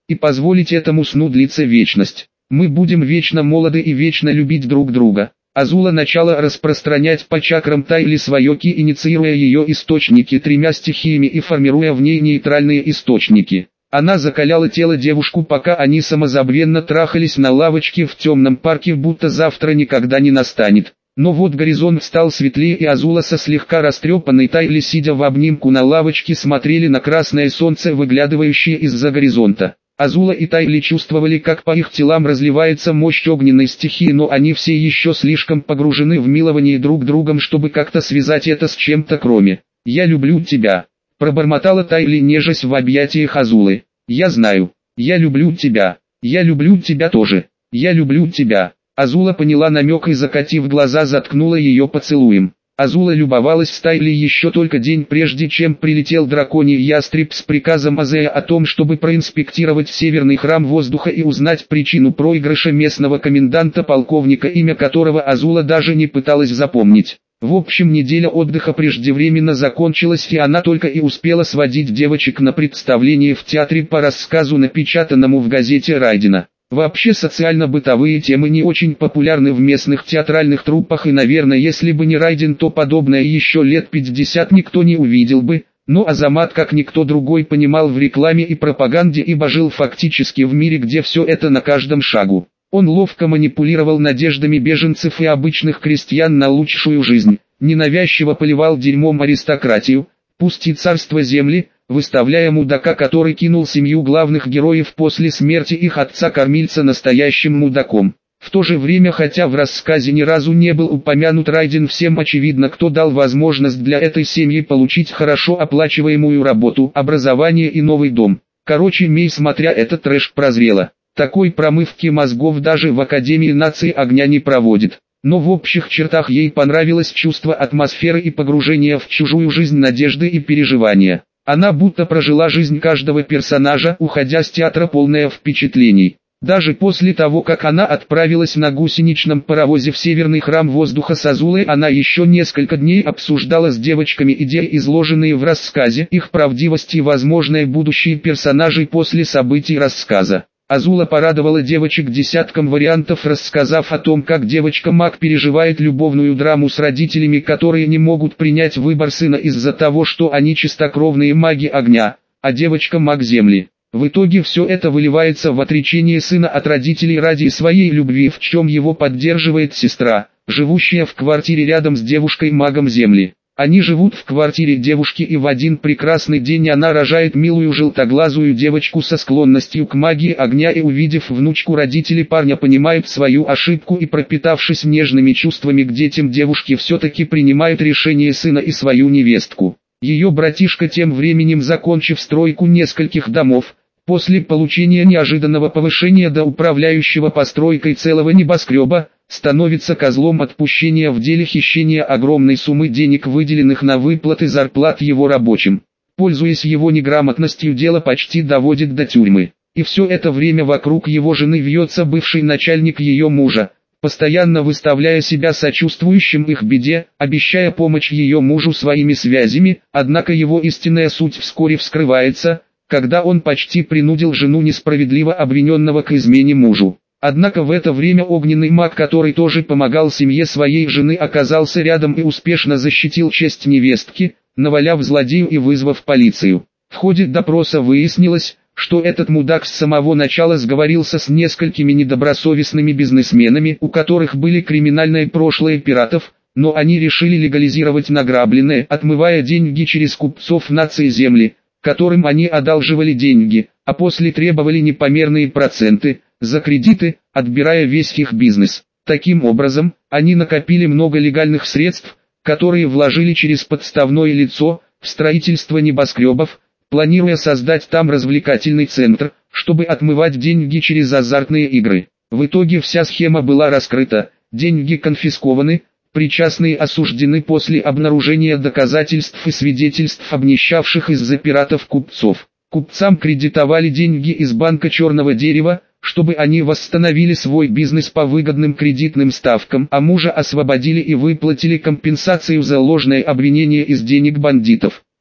и позволить этому сну длиться вечность. Мы будем вечно молоды и вечно любить друг друга. Азула начала распространять по чакрам Тайли свое ки, инициируя ее источники тремя стихиями и формируя в ней нейтральные источники. Она закаляла тело девушку, пока они самозабвенно трахались на лавочке в темном парке, будто завтра никогда не настанет. Но вот горизонт стал светлее, и Азула со слегка растрепанной Тайли, сидя в обнимку на лавочке, смотрели на красное солнце, выглядывающее из-за горизонта. Азула и Тайли чувствовали, как по их телам разливается мощь огненной стихии, но они все еще слишком погружены в милование друг другом, чтобы как-то связать это с чем-то кроме «я люблю тебя», пробормотала Тайли, нежась в объятиях Азулы. «Я знаю, я люблю тебя, я люблю тебя тоже, я люблю тебя». Азула поняла намек и, закатив глаза, заткнула ее поцелуем. Азула любовалась с Тайли еще только день прежде, чем прилетел драконий ястреб с приказом Азея о том, чтобы проинспектировать северный храм воздуха и узнать причину проигрыша местного коменданта, полковника, имя которого Азула даже не пыталась запомнить. В общем, неделя отдыха преждевременно закончилась, и она только и успела сводить девочек на представление в театре по рассказу, напечатанному в газете Райдена. Вообще социально-бытовые темы не очень популярны в местных театральных труппах, и, наверное, если бы не Райден, то подобное еще лет пятьдесят никто не увидел бы, но Азамат, как никто другой, понимал в рекламе и пропаганде, ибо жил фактически в мире, где все это на каждом шагу. Он ловко манипулировал надеждами беженцев и обычных крестьян на лучшую жизнь, ненавязчиво поливал дерьмом аристократию, пусть и царство земли, выставляя мудака, который кинул семью главных героев после смерти их отца-кормильца, настоящим мудаком. В то же время, хотя в рассказе ни разу не был упомянут Райден, всем очевидно, кто дал возможность для этой семьи получить хорошо оплачиваемую работу, образование и новый дом. Короче, Мей, смотря этот трэш, прозрела. Такой промывки мозгов даже в Академии нации огня не проводит. Но в общих чертах ей понравилось чувство атмосферы и погружения в чужую жизнь, надежды и переживания. Она будто прожила жизнь каждого персонажа, уходя с театра полная впечатлений. Даже после того, как она отправилась на гусеничном паровозе в северный храм воздуха с Азулой, она еще несколько дней обсуждала с девочками идеи, изложенные в рассказе, их правдивость и возможные будущие персонажи после событий рассказа. Азула порадовала девочек десятком вариантов, рассказав о том, как девочка-маг переживает любовную драму с родителями, которые не могут принять выбор сына из-за того, что они чистокровные маги огня, а девочка-маг земли. В итоге все это выливается в отречение сына от родителей ради своей любви, в чем его поддерживает сестра, живущая в квартире рядом с девушкой-магом земли. Они живут в квартире девушки, и в один прекрасный день она рожает милую желтоглазую девочку со склонностью к магии огня, и, увидев внучку, родители парня понимают свою ошибку и, пропитавшись нежными чувствами к детям девушки, все-таки принимают решение сына и свою невестку. Ее братишка, тем временем закончив стройку нескольких домов, после получения неожиданного повышения до управляющего постройкой целого небоскреба, становится козлом отпущения в деле хищения огромной суммы денег, выделенных на выплаты зарплат его рабочим. Пользуясь его неграмотностью, дело почти доводит до тюрьмы. И все это время вокруг его жены вьется бывший начальник ее мужа, постоянно выставляя себя сочувствующим их беде, обещая помочь ее мужу своими связями, однако его истинная суть вскоре вскрывается, когда он почти принудил жену несправедливо обвиненного к измене мужу. Однако в это время огненный маг, который тоже помогал семье своей жены, оказался рядом и успешно защитил честь невестки, наваляв злодею и вызвав полицию. В ходе допроса выяснилось, что этот мудак с самого начала сговорился с несколькими недобросовестными бизнесменами, у которых были криминальное прошлое пиратов, но они решили легализировать награбленное, отмывая деньги через купцов нации земли, которым они одалживали деньги, а после требовали непомерные проценты за кредиты, отбирая весь их бизнес. Таким образом, они накопили много легальных средств, которые вложили через подставное лицо в строительство небоскребов, планируя создать там развлекательный центр, чтобы отмывать деньги через азартные игры. В итоге вся схема была раскрыта, деньги конфискованы, причастные осуждены после обнаружения доказательств и свидетельств обнищавших из-за пиратов купцов. Купцам кредитовали деньги из банка черного дерева, чтобы они восстановили свой бизнес по выгодным кредитным ставкам, а мужа освободили и выплатили компенсацию за ложное обвинение из денег бандитов.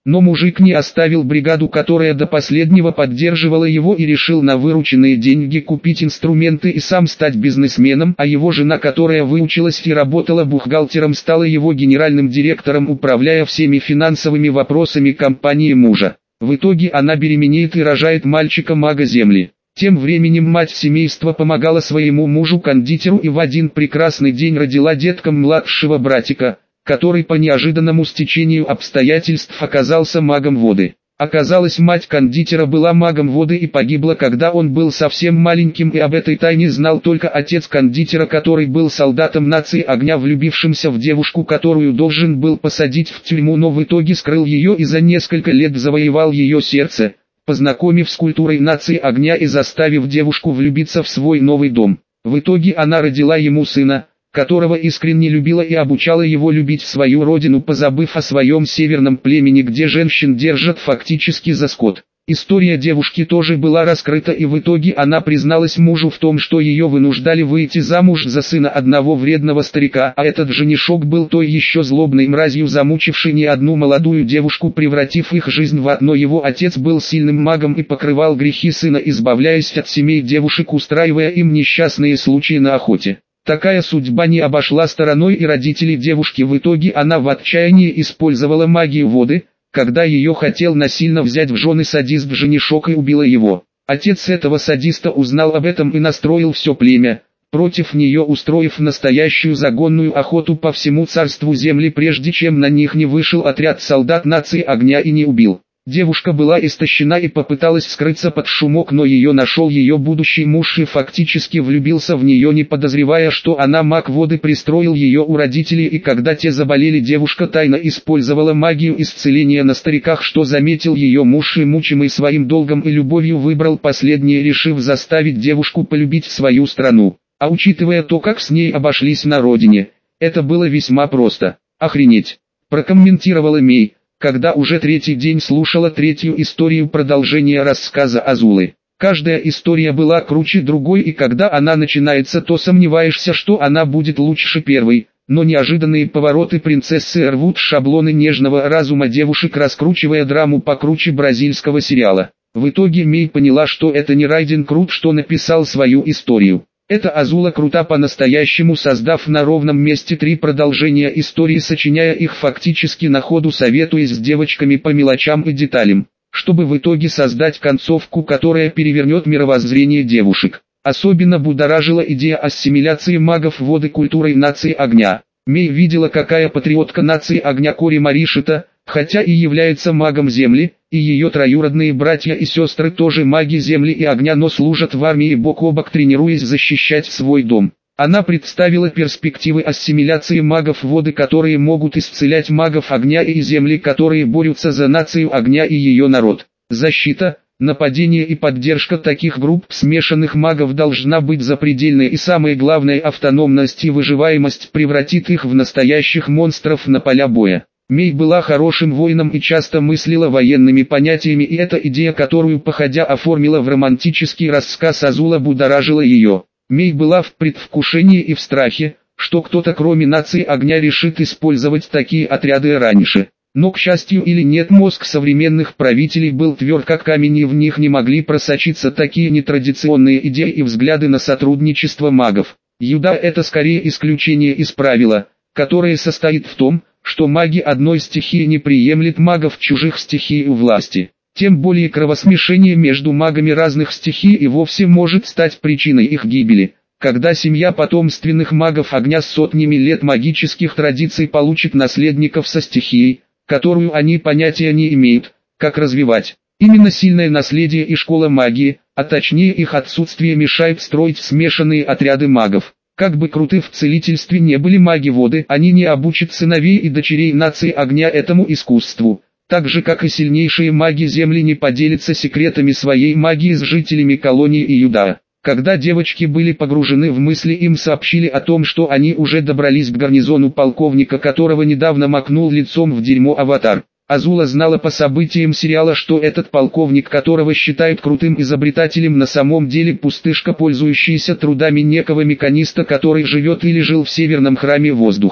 Но мужик не оставил бригаду, которая до последнего поддерживала его, и решил на вырученные деньги купить инструменты и сам стать бизнесменом, а его жена, которая выучилась и работала бухгалтером, стала его генеральным директором, управляя всеми финансовыми вопросами компании мужа. В итоге она беременеет и рожает мальчика-мага Земли. Тем временем мать семейства помогала своему мужу-кондитеру и в один прекрасный день родила деткам младшего братика, который по неожиданному стечению обстоятельств оказался магом воды. Оказалось, мать кондитера была магом воды и погибла, когда он был совсем маленьким, и об этой тайне знал только отец кондитера, который был солдатом нации огня, влюбившимся в девушку, которую должен был посадить в тюрьму, но в итоге скрыл ее и за несколько лет завоевал ее сердце, познакомив с культурой нации огня и заставив девушку влюбиться в свой новый дом. В итоге она родила ему сына, которого искренне любила и обучала его любить свою родину, позабыв о своем северном племени, где женщин держат фактически за скот. История девушки тоже была раскрыта, и в итоге она призналась мужу в том, что ее вынуждали выйти замуж за сына одного вредного старика, а этот женишок был той еще злобной мразью, замучившей не одну молодую девушку, превратив их жизнь в ад. Но его отец был сильным магом и покрывал грехи сына, избавляясь от семей девушек, устраивая им несчастные случаи на охоте. Такая судьба не обошла стороной и родителей девушки. В итоге она в отчаянии использовала магию воды, когда ее хотел насильно взять в жены садист-женишок, и убила его. Отец этого садиста узнал об этом и настроил все племя против нее, устроив настоящую загонную охоту по всему царству Земли, прежде чем на них не вышел отряд солдат нации огня и не убил. Девушка была истощена и попыталась скрыться под шумок, но ее нашел ее будущий муж и фактически влюбился в нее, не подозревая, что она маг воды. Пристроил ее у родителей, и когда те заболели, девушка тайно использовала магию исцеления на стариках, что заметил ее муж, и мучимый своим долгом и любовью выбрал последнее, решив заставить девушку полюбить свою страну. А учитывая то, как с ней обошлись на родине, это было весьма просто. «Охренеть», прокомментировала Мей, когда уже третий день слушала третью историю продолжения рассказа Азулы. Каждая история была круче другой, и когда она начинается, то сомневаешься, что она будет лучше первой, но неожиданные повороты принцессы рвут шаблоны нежного разума девушек, раскручивая драму покруче бразильского сериала. В итоге Мей поняла, что это не Райден крут, что написал свою историю. Это Азула крута по-настоящему, создав на ровном месте три продолжения истории, сочиняя их фактически на ходу, советуясь с девочками по мелочам и деталям, чтобы в итоге создать концовку, которая перевернет мировоззрение девушек. Особенно будоражила идея ассимиляции магов воды культурой нации огня. Мей видела, какая патриотка нации огня Кори Маришита, хотя и является магом земли, и ее троюродные братья и сестры тоже маги земли и огня, но служат в армии бок о бок, тренируясь защищать свой дом. Она представила перспективы ассимиляции магов воды, которые могут исцелять магов огня, и земли, которые борются за нацию огня и ее народ. Защита, нападение и поддержка таких групп смешанных магов должна быть запредельной, и самое главное, автономность и выживаемость превратит их в настоящих монстров на поля боя. Мей была хорошим воином и часто мыслила военными понятиями, и эта идея, которую походя оформила в романтический рассказ Азула, будоражила ее. Мей была в предвкушении и в страхе, что кто-то кроме нации огня решит использовать такие отряды раньше. Но, к счастью или нет, мозг современных правителей был тверд как камень, и в них не могли просочиться такие нетрадиционные идеи и взгляды на сотрудничество магов. Юда — это скорее исключение из правила, которое состоит в том, что маги одной стихии не приемлют магов чужих стихий у власти. Тем более кровосмешение между магами разных стихий и вовсе может стать причиной их гибели. Когда семья потомственных магов огня с сотнями лет магических традиций получит наследников со стихией, которую они понятия не имеют, как развивать. Именно сильное наследие и школа магии, а точнее их отсутствие, мешает строить смешанные отряды магов. Как бы круты в целительстве не были маги воды, они не обучат сыновей и дочерей нации огня этому искусству. Так же, как и сильнейшие маги земли не поделятся секретами своей магии с жителями колонии и Юда. Когда девочки были погружены в мысли, им сообщили о том, что они уже добрались к гарнизону полковника, которого недавно макнул лицом в дерьмо аватар. Азула знала по событиям сериала, что этот полковник, которого считают крутым изобретателем, на самом деле пустышка, пользующаяся трудами некого механиста, который живет или жил в Северном храме воздуха.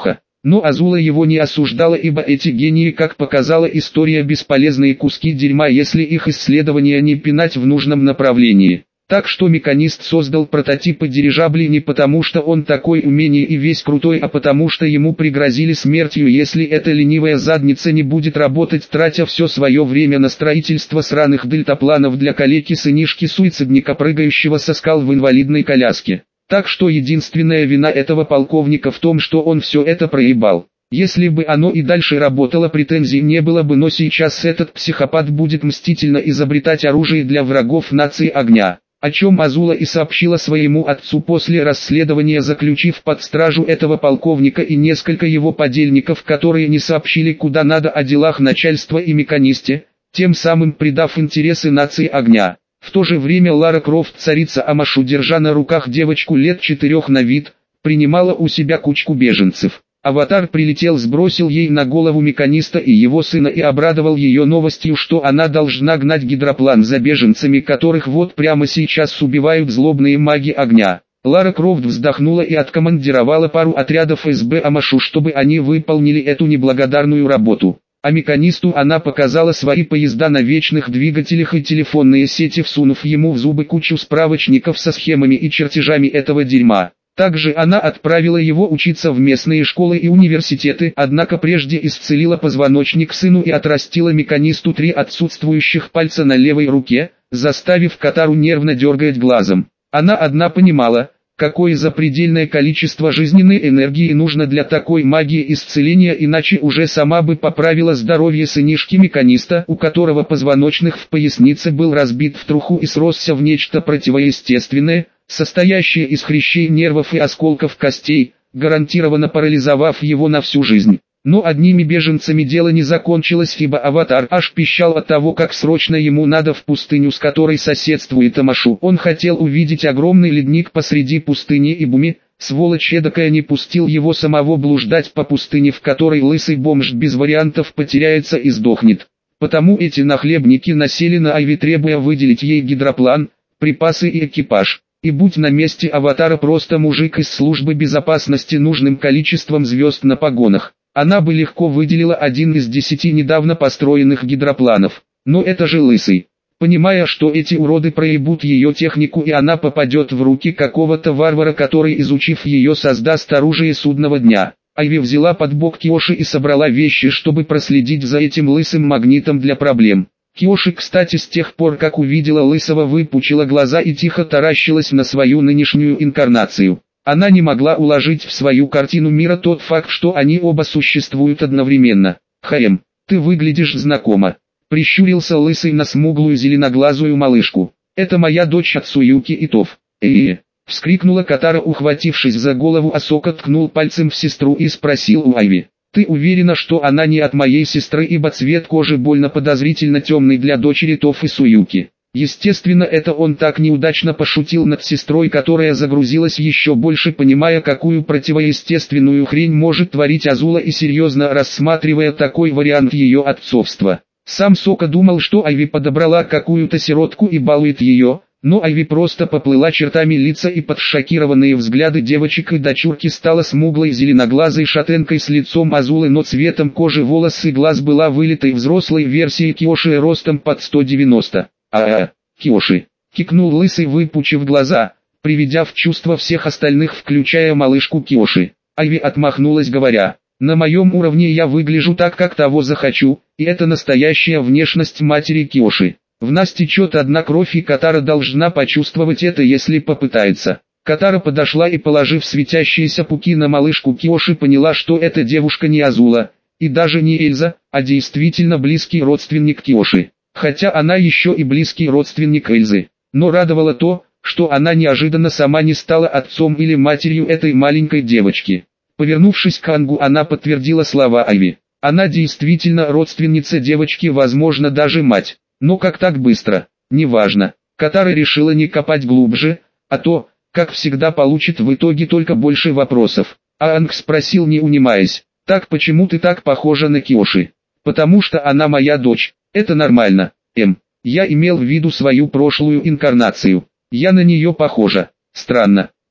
Но Азула его не осуждала, ибо эти гении, как показала история, бесполезные куски дерьма, если их исследования не пинать в нужном направлении. Так что механист создал прототипы дирижаблей не потому, что он такой умный и весь крутой, а потому что ему пригрозили смертью, если эта ленивая задница не будет работать, тратя все свое время на строительство сраных дельтапланов для калеки-сынишки-суицидника, прыгающего со скал в инвалидной коляске. Так что единственная вина этого полковника в том, что он все это проебал. Если бы оно и дальше работало, претензий не было бы, но сейчас этот психопат будет мстительно изобретать оружие для врагов нации огня. О чем Азула и сообщила своему отцу после расследования, заключив под стражу этого полковника и несколько его подельников, которые не сообщили куда надо о делах начальства и механисте, тем самым придав интересы нации огня. В то же время Лара Крофт, царица Амашу, держа на руках девочку лет четырех на вид, принимала у себя кучку беженцев. Аватар прилетел, сбросил ей на голову механиста и его сына и обрадовал ее новостью, что она должна гнать гидроплан за беженцами, которых вот прямо сейчас убивают злобные маги огня. Лара Крофт вздохнула и откомандировала пару отрядов эс бэ Амашу, чтобы они выполнили эту неблагодарную работу. А механисту она показала свои поезда на вечных двигателях и телефонные сети, всунув ему в зубы кучу справочников со схемами и чертежами этого дерьма. Также она отправила его учиться в местные школы и университеты, однако прежде исцелила позвоночник сыну и отрастила механисту три отсутствующих пальца на левой руке, заставив Катару нервно дергать глазом. Она одна понимала, какое запредельное количество жизненной энергии нужно для такой магии исцеления, иначе уже сама бы поправила здоровье сынишки механиста, у которого позвоночник в пояснице был разбит в труху и сросся в нечто противоестественное, состоящее из хрящей нервов и осколков костей, гарантированно парализовав его на всю жизнь. Но одними беженцами дело не закончилось, ибо Аватар аж пищал от того, как срочно ему надо в пустыню, с которой соседствует Амашу. Он хотел увидеть огромный ледник посреди пустыни, и Буми, сволочь эдакая, не пустил его самого блуждать по пустыне, в которой лысый бомж без вариантов потеряется и сдохнет. Потому эти нахлебники насели на Айви, требуя выделить ей гидроплан, припасы и экипаж. И будь на месте Аватара просто мужик из службы безопасности нужным количеством звезд на погонах, она бы легко выделила один из десяти недавно построенных гидропланов. Но это же лысый. Понимая, что эти уроды проебут ее технику и она попадет в руки какого-то варвара, который, изучив ее, создаст оружие судного дня, Айви взяла под бок Киоши и собрала вещи, чтобы проследить за этим лысым магнитом для проблем. Киоши, кстати, с тех пор, как увидела лысого, выпучила глаза и тихо таращилась на свою нынешнюю инкарнацию. Она не могла уложить в свою картину мира тот факт, что они оба существуют одновременно. «Хаем, ты выглядишь знакомо», — прищурился лысый на смуглую зеленоглазую малышку. «Это моя дочь Ацуюки Итов». «Э-э-э», — вскрикнула Катара, ухватившись за голову, а Сока ткнул пальцем в сестру и спросил у Айви: «Ты уверена, что она не от моей сестры, ибо цвет кожи больно подозрительно темный для дочери Тоф и Суюки?» Естественно, это он так неудачно пошутил над сестрой, которая загрузилась еще больше, понимая, какую противоестественную хрень может творить Азула, и серьезно рассматривая такой вариант ее отцовства. Сам Сока думал, что Айви подобрала какую-то сиротку и балует ее, но Айви просто поплыла чертами лица, и под шокированные взгляды девочек и дочурки стала смуглой зеленоглазой шатенкой с лицом Азулы, но цветом кожи, волос и глаз была вылитой взрослой версией Киоши ростом под сто девяносто. «А-а, Киоши!» — кикнул лысый, выпучив глаза, приведя в чувство всех остальных, включая малышку Киоши. Айви отмахнулась, говоря: «На моем уровне я выгляжу так, как того захочу, и это настоящая внешность матери Киоши. В нас течет одна кровь, и Катара должна почувствовать это, если попытается». Катара подошла и, положив светящиеся пуки на малышку Киоши, поняла, что эта девушка не Азула, и даже не Эльза, а действительно близкий родственник Киоши. Хотя она еще и близкий родственник Эльзы. Но радовало то, что она неожиданно сама не стала отцом или матерью этой маленькой девочки. Повернувшись к Ангу, она подтвердила слова Айви. Она действительно родственница девочки, возможно, даже мать. Но как так быстро? Неважно. Катара решила не копать глубже, а то, как всегда, получит в итоге только больше вопросов. А Анг спросил, не унимаясь: «Так почему ты так похожа на Киоши?» «Потому что она моя дочь. Это нормально, М. Я имел в виду свою прошлую инкарнацию. Я на нее похожа. Странно».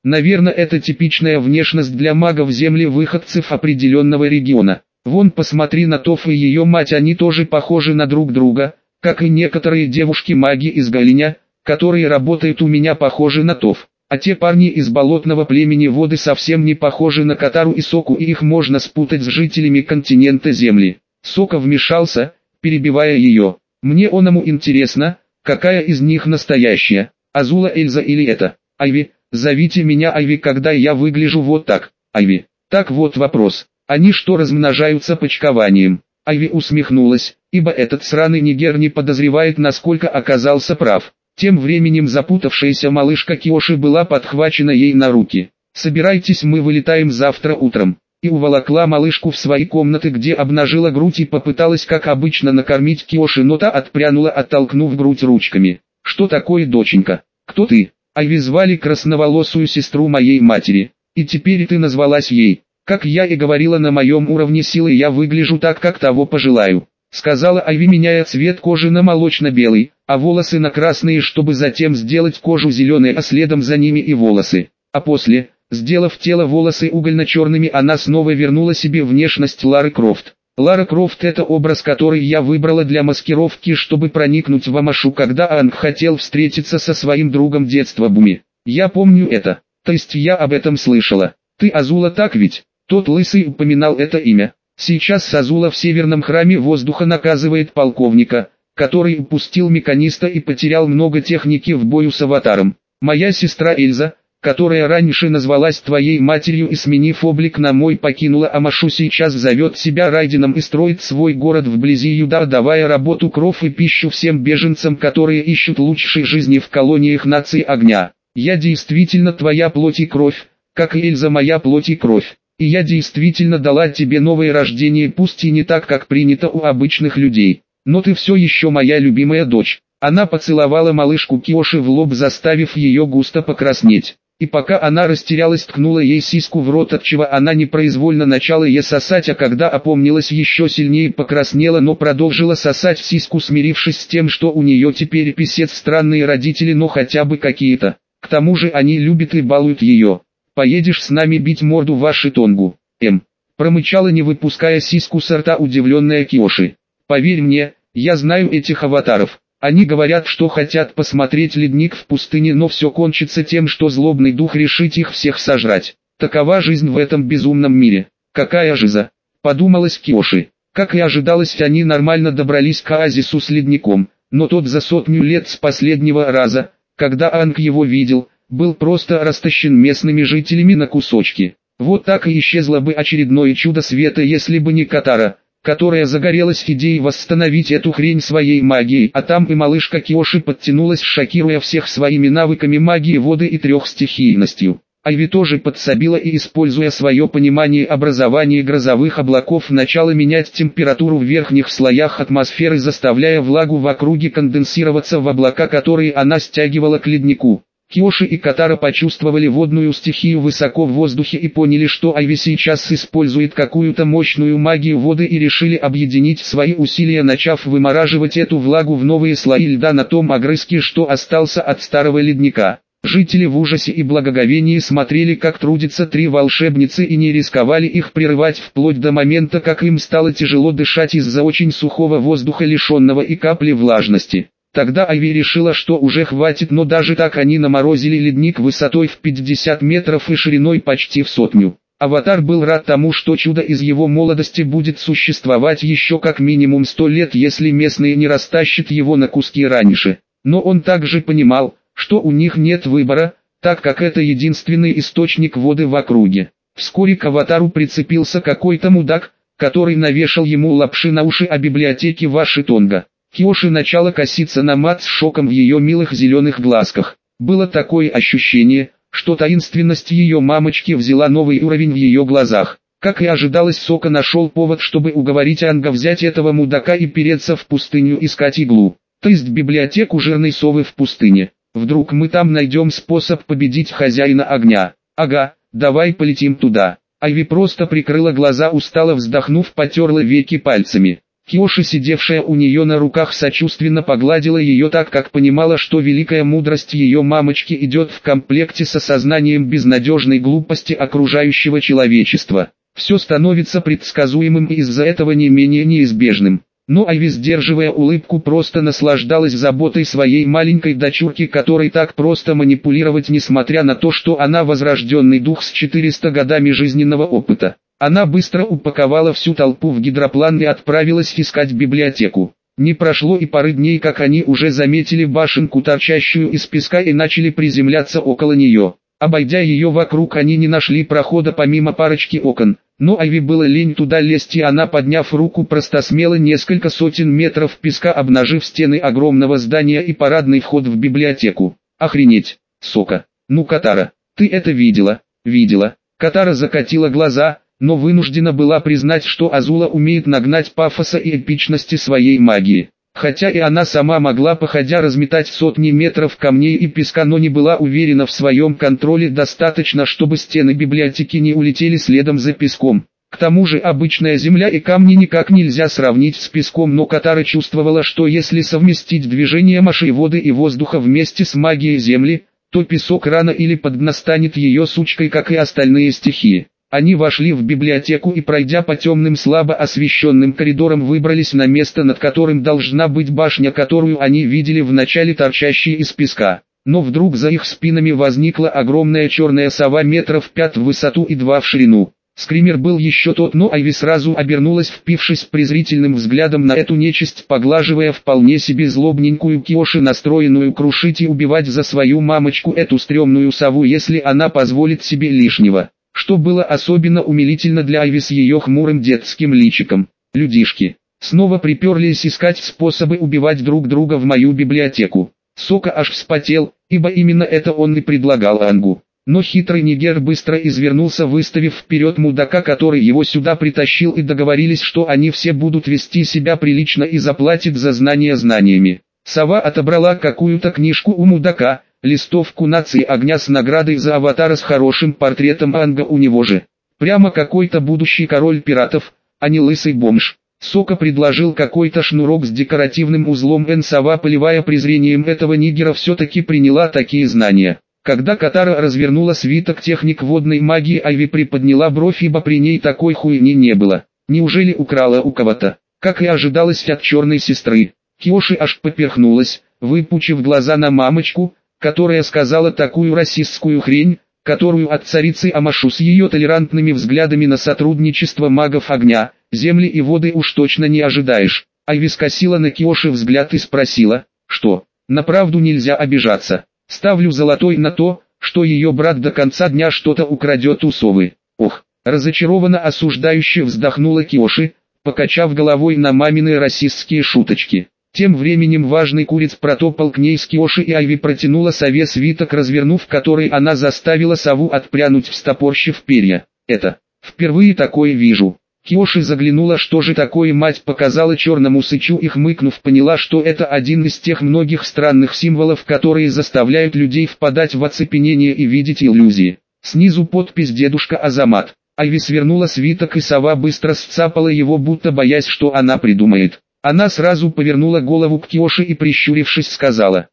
Наверное, это типичная внешность для магов-земли-выходцев определенного региона. Вон посмотри на Тоф и ее мать, они тоже похожи на друг друга, как и некоторые девушки-маги из Галиня, которые работают у меня, похожи на Тоф. А те парни из болотного племени Воды совсем не похожи на Катару и Соку, и их можно спутать с жителями континента Земли. Сока вмешался, перебивая ее. Мне оному интересно, какая из них настоящая, Азула, Эльза или это? Айви, зовите меня Айви, когда я выгляжу вот так. Айви, так вот вопрос, они что, размножаются почкованием? Айви усмехнулась, ибо этот сраный нигер не подозревает, насколько оказался прав. Тем временем запутавшаяся малышка Киоши была подхвачена ей на руки. «Собирайтесь, мы вылетаем завтра утром», и уволокла малышку в свои комнаты, где обнажила грудь и попыталась как обычно накормить Киоши, но та отпрянула, оттолкнув грудь ручками. «Что такое, доченька? Кто ты?» Айви звали красноволосую сестру моей матери, и теперь ты назвалась ей. Как я и говорила, на моем уровне силы я выгляжу так, как того пожелаю, сказала Айви, меняя цвет кожи на молочно-белый, а волосы на красные, чтобы затем сделать кожу зеленой, а следом за ними и волосы. А после, сделав тело волосы угольно-черными, она снова вернула себе внешность Лары Крофт. Лара Крофт — это образ, который я выбрала для маскировки, чтобы проникнуть в Амашу, когда Анг хотел встретиться со своим другом детства Буми. Я помню это, то есть я об этом слышала. Ты Азула, так ведь? Тот лысый упоминал это имя. Сейчас Азула в Северном храме воздуха наказывает полковника, который упустил механиста и потерял много техники в бою с аватаром. Моя сестра Эльза, которая раньше назвалась твоей матерью и, сменив облик на мой, покинула Амашу, сейчас зовет себя Райденом и строит свой город вблизи Юда, давая работу, кров и пищу всем беженцам, которые ищут лучшей жизни в колониях нации огня. Я действительно твоя плоть и кровь, как и Эльза моя плоть и кровь. И я действительно дала тебе новое рождение, пусть и не так, как принято у обычных людей. Но ты все еще моя любимая дочь. Она поцеловала малышку Киоши в лоб, заставив ее густо покраснеть. И пока она растерялась, ткнула ей сиську в рот, отчего она непроизвольно начала ей сосать, а когда опомнилась, еще сильнее покраснела, но продолжила сосать сиську, смирившись с тем, что у нее теперь писец странные родители, но хотя бы какие-то. К тому же они любят и балуют ее. «Поедешь с нами бить морду Вашитонгу, М?» промычала, не выпуская сиську со рта, удивленная Киоши. «Поверь мне, я знаю этих аватаров. Они говорят, что хотят посмотреть ледник в пустыне, но все кончится тем, что злобный дух решит их всех сожрать. Такова жизнь в этом безумном мире. Какая жиза!» подумалась Киоши. Как и ожидалось, они нормально добрались к оазису с ледником, но тот за сотню лет с последнего раза, когда Анг его видел, был просто растащен местными жителями на кусочки. Вот так и исчезло бы очередное чудо света, если бы не Катара, которая загорелась идеей восстановить эту хрень своей магией, а там и малышка Киоши подтянулась, шокируя всех своими навыками магии воды и трехстихийностью. Айви тоже подсобила и, используя свое понимание образования грозовых облаков, начала менять температуру в верхних слоях атмосферы, заставляя влагу в округе конденсироваться в облака, которые она стягивала к леднику. Киоши и Катара почувствовали водную стихию высоко в воздухе и поняли, что Айви сейчас использует какую-то мощную магию воды, и решили объединить свои усилия, начав вымораживать эту влагу в новые слои льда на том огрызке, что остался от старого ледника. Жители в ужасе и благоговении смотрели, как трудятся три волшебницы, и не рисковали их прерывать вплоть до момента, как им стало тяжело дышать из-за очень сухого воздуха, лишенного и капли влажности. Тогда Айви решила, что уже хватит, но даже так они наморозили ледник высотой в пятьдесят метров и шириной почти в сотню. Аватар был рад тому, что чудо из его молодости будет существовать еще как минимум сто лет, если местные не растащат его на куски раньше. Но он также понимал, что у них нет выбора, так как это единственный источник воды в округе. Вскоре к аватару прицепился какой-то мудак, который навешал ему лапши на уши о библиотеке Вашитонга. Киоши начала коситься на мать с шоком в ее милых зеленых глазках. Было такое ощущение, что таинственность ее мамочки взяла новый уровень в ее глазах. Как и ожидалось, Сока нашел повод, чтобы уговорить Анга взять этого мудака и переться в пустыню искать иглу. То есть библиотеку жирной совы в пустыне. Вдруг мы там найдем способ победить хозяина огня. Ага, давай полетим туда. Айви просто прикрыла глаза, устало вздохнув, потерла веки пальцами. Киоши, сидевшая у нее на руках, сочувственно погладила ее, так как понимала, что великая мудрость ее мамочки идет в комплекте с осознанием безнадежной глупости окружающего человечества. Все становится предсказуемым и из-за этого не менее неизбежным. Но Айви, сдерживая улыбку, просто наслаждалась заботой своей маленькой дочурки, которой так просто манипулировать, несмотря на то, что она возрожденный дух с четырьмя годами жизненного опыта. Она быстро упаковала всю толпу в гидроплан и отправилась искать библиотеку. Не прошло и пары дней, как они уже заметили башенку, торчащую из песка, и начали приземляться около нее. Обойдя ее вокруг, они не нашли прохода помимо парочки окон, но Айви было лень туда лезть, и она, подняв руку, простосмела несколько сотен метров песка, обнажив стены огромного здания и парадный вход в библиотеку. Охренеть, Сока! Ну, Катара, ты это видела? Видела. Катара закатила глаза, но вынуждена была признать, что Азула умеет нагнать пафоса и эпичности своей магии. Хотя и она сама могла походя разметать сотни метров камней и песка, но не была уверена в своем контроле достаточно, чтобы стены библиотеки не улетели следом за песком. К тому же обычная земля и камни никак нельзя сравнить с песком, но Катара чувствовала, что если совместить движение маши, воды и воздуха вместе с магией земли, то песок рано или поздно станет ее сучкой, как и остальные стихии. Они вошли в библиотеку и, пройдя по темным слабо освещенным коридорам, выбрались на место, над которым должна быть башня, которую они видели вначале торчащей из песка. Но вдруг за их спинами возникла огромная черная сова метров пять в высоту и два в ширину. Скример был еще тот, но Айви сразу обернулась, впившись презрительным взглядом на эту нечисть, поглаживая вполне себе злобненькую Киоши, настроенную крушить и убивать за свою мамочку эту стрёмную сову, если она позволит себе лишнего. Что было особенно умилительно для Айви с ее хмурым детским личиком. Людишки снова приперлись искать способы убивать друг друга в мою библиотеку. Сока аж вспотел, ибо именно это он и предлагал Ангу. Но хитрый нигер быстро извернулся, выставив вперед мудака, который его сюда притащил, и договорились, что они все будут вести себя прилично и заплатят за знания знаниями. Сова отобрала какую-то книжку у мудака, листовку нации огня с наградой за аватара с хорошим портретом Анга у него же. Прямо какой-то будущий король пиратов, а не лысый бомж. Сока предложил какой-то шнурок с декоративным узлом. Эн Сова, поливая презрением этого нигера, все-таки приняла такие знания. Когда Катара развернула свиток техник водной магии, Айви приподняла бровь, ибо при ней такой хуйни не было. Неужели украла у кого-то? Как и ожидалось от черной сестры. Киоши аж поперхнулась, выпучив глаза на мамочку, которая сказала такую расистскую хрень, которую от царицы Амашу с ее толерантными взглядами на сотрудничество магов огня, земли и воды уж точно не ожидаешь. Айви скосила на Киоши взгляд и спросила, что, на правду нельзя обижаться. Ставлю золотой на то, что ее брат до конца дня что-то украдет у совы. Ох, разочарованно осуждающе вздохнула Киоши, покачав головой на мамины расистские шуточки. Тем временем важный куриц протопал к ней с Киоши, и Айви протянула сове свиток, развернув который, она заставила сову отпрянуть, встопорщив перья. Это, впервые такое вижу. Киоши заглянула, что же такое, мать, показала черному сычу и, хмыкнув, поняла, что это один из тех многих странных символов, которые заставляют людей впадать в оцепенение и видеть иллюзии. Снизу подпись «Дедушка Азамат». Айви свернула свиток, и сова быстро сцапала его, будто боясь, что она придумает. Она сразу повернула голову к Киоши и, прищурившись, сказала: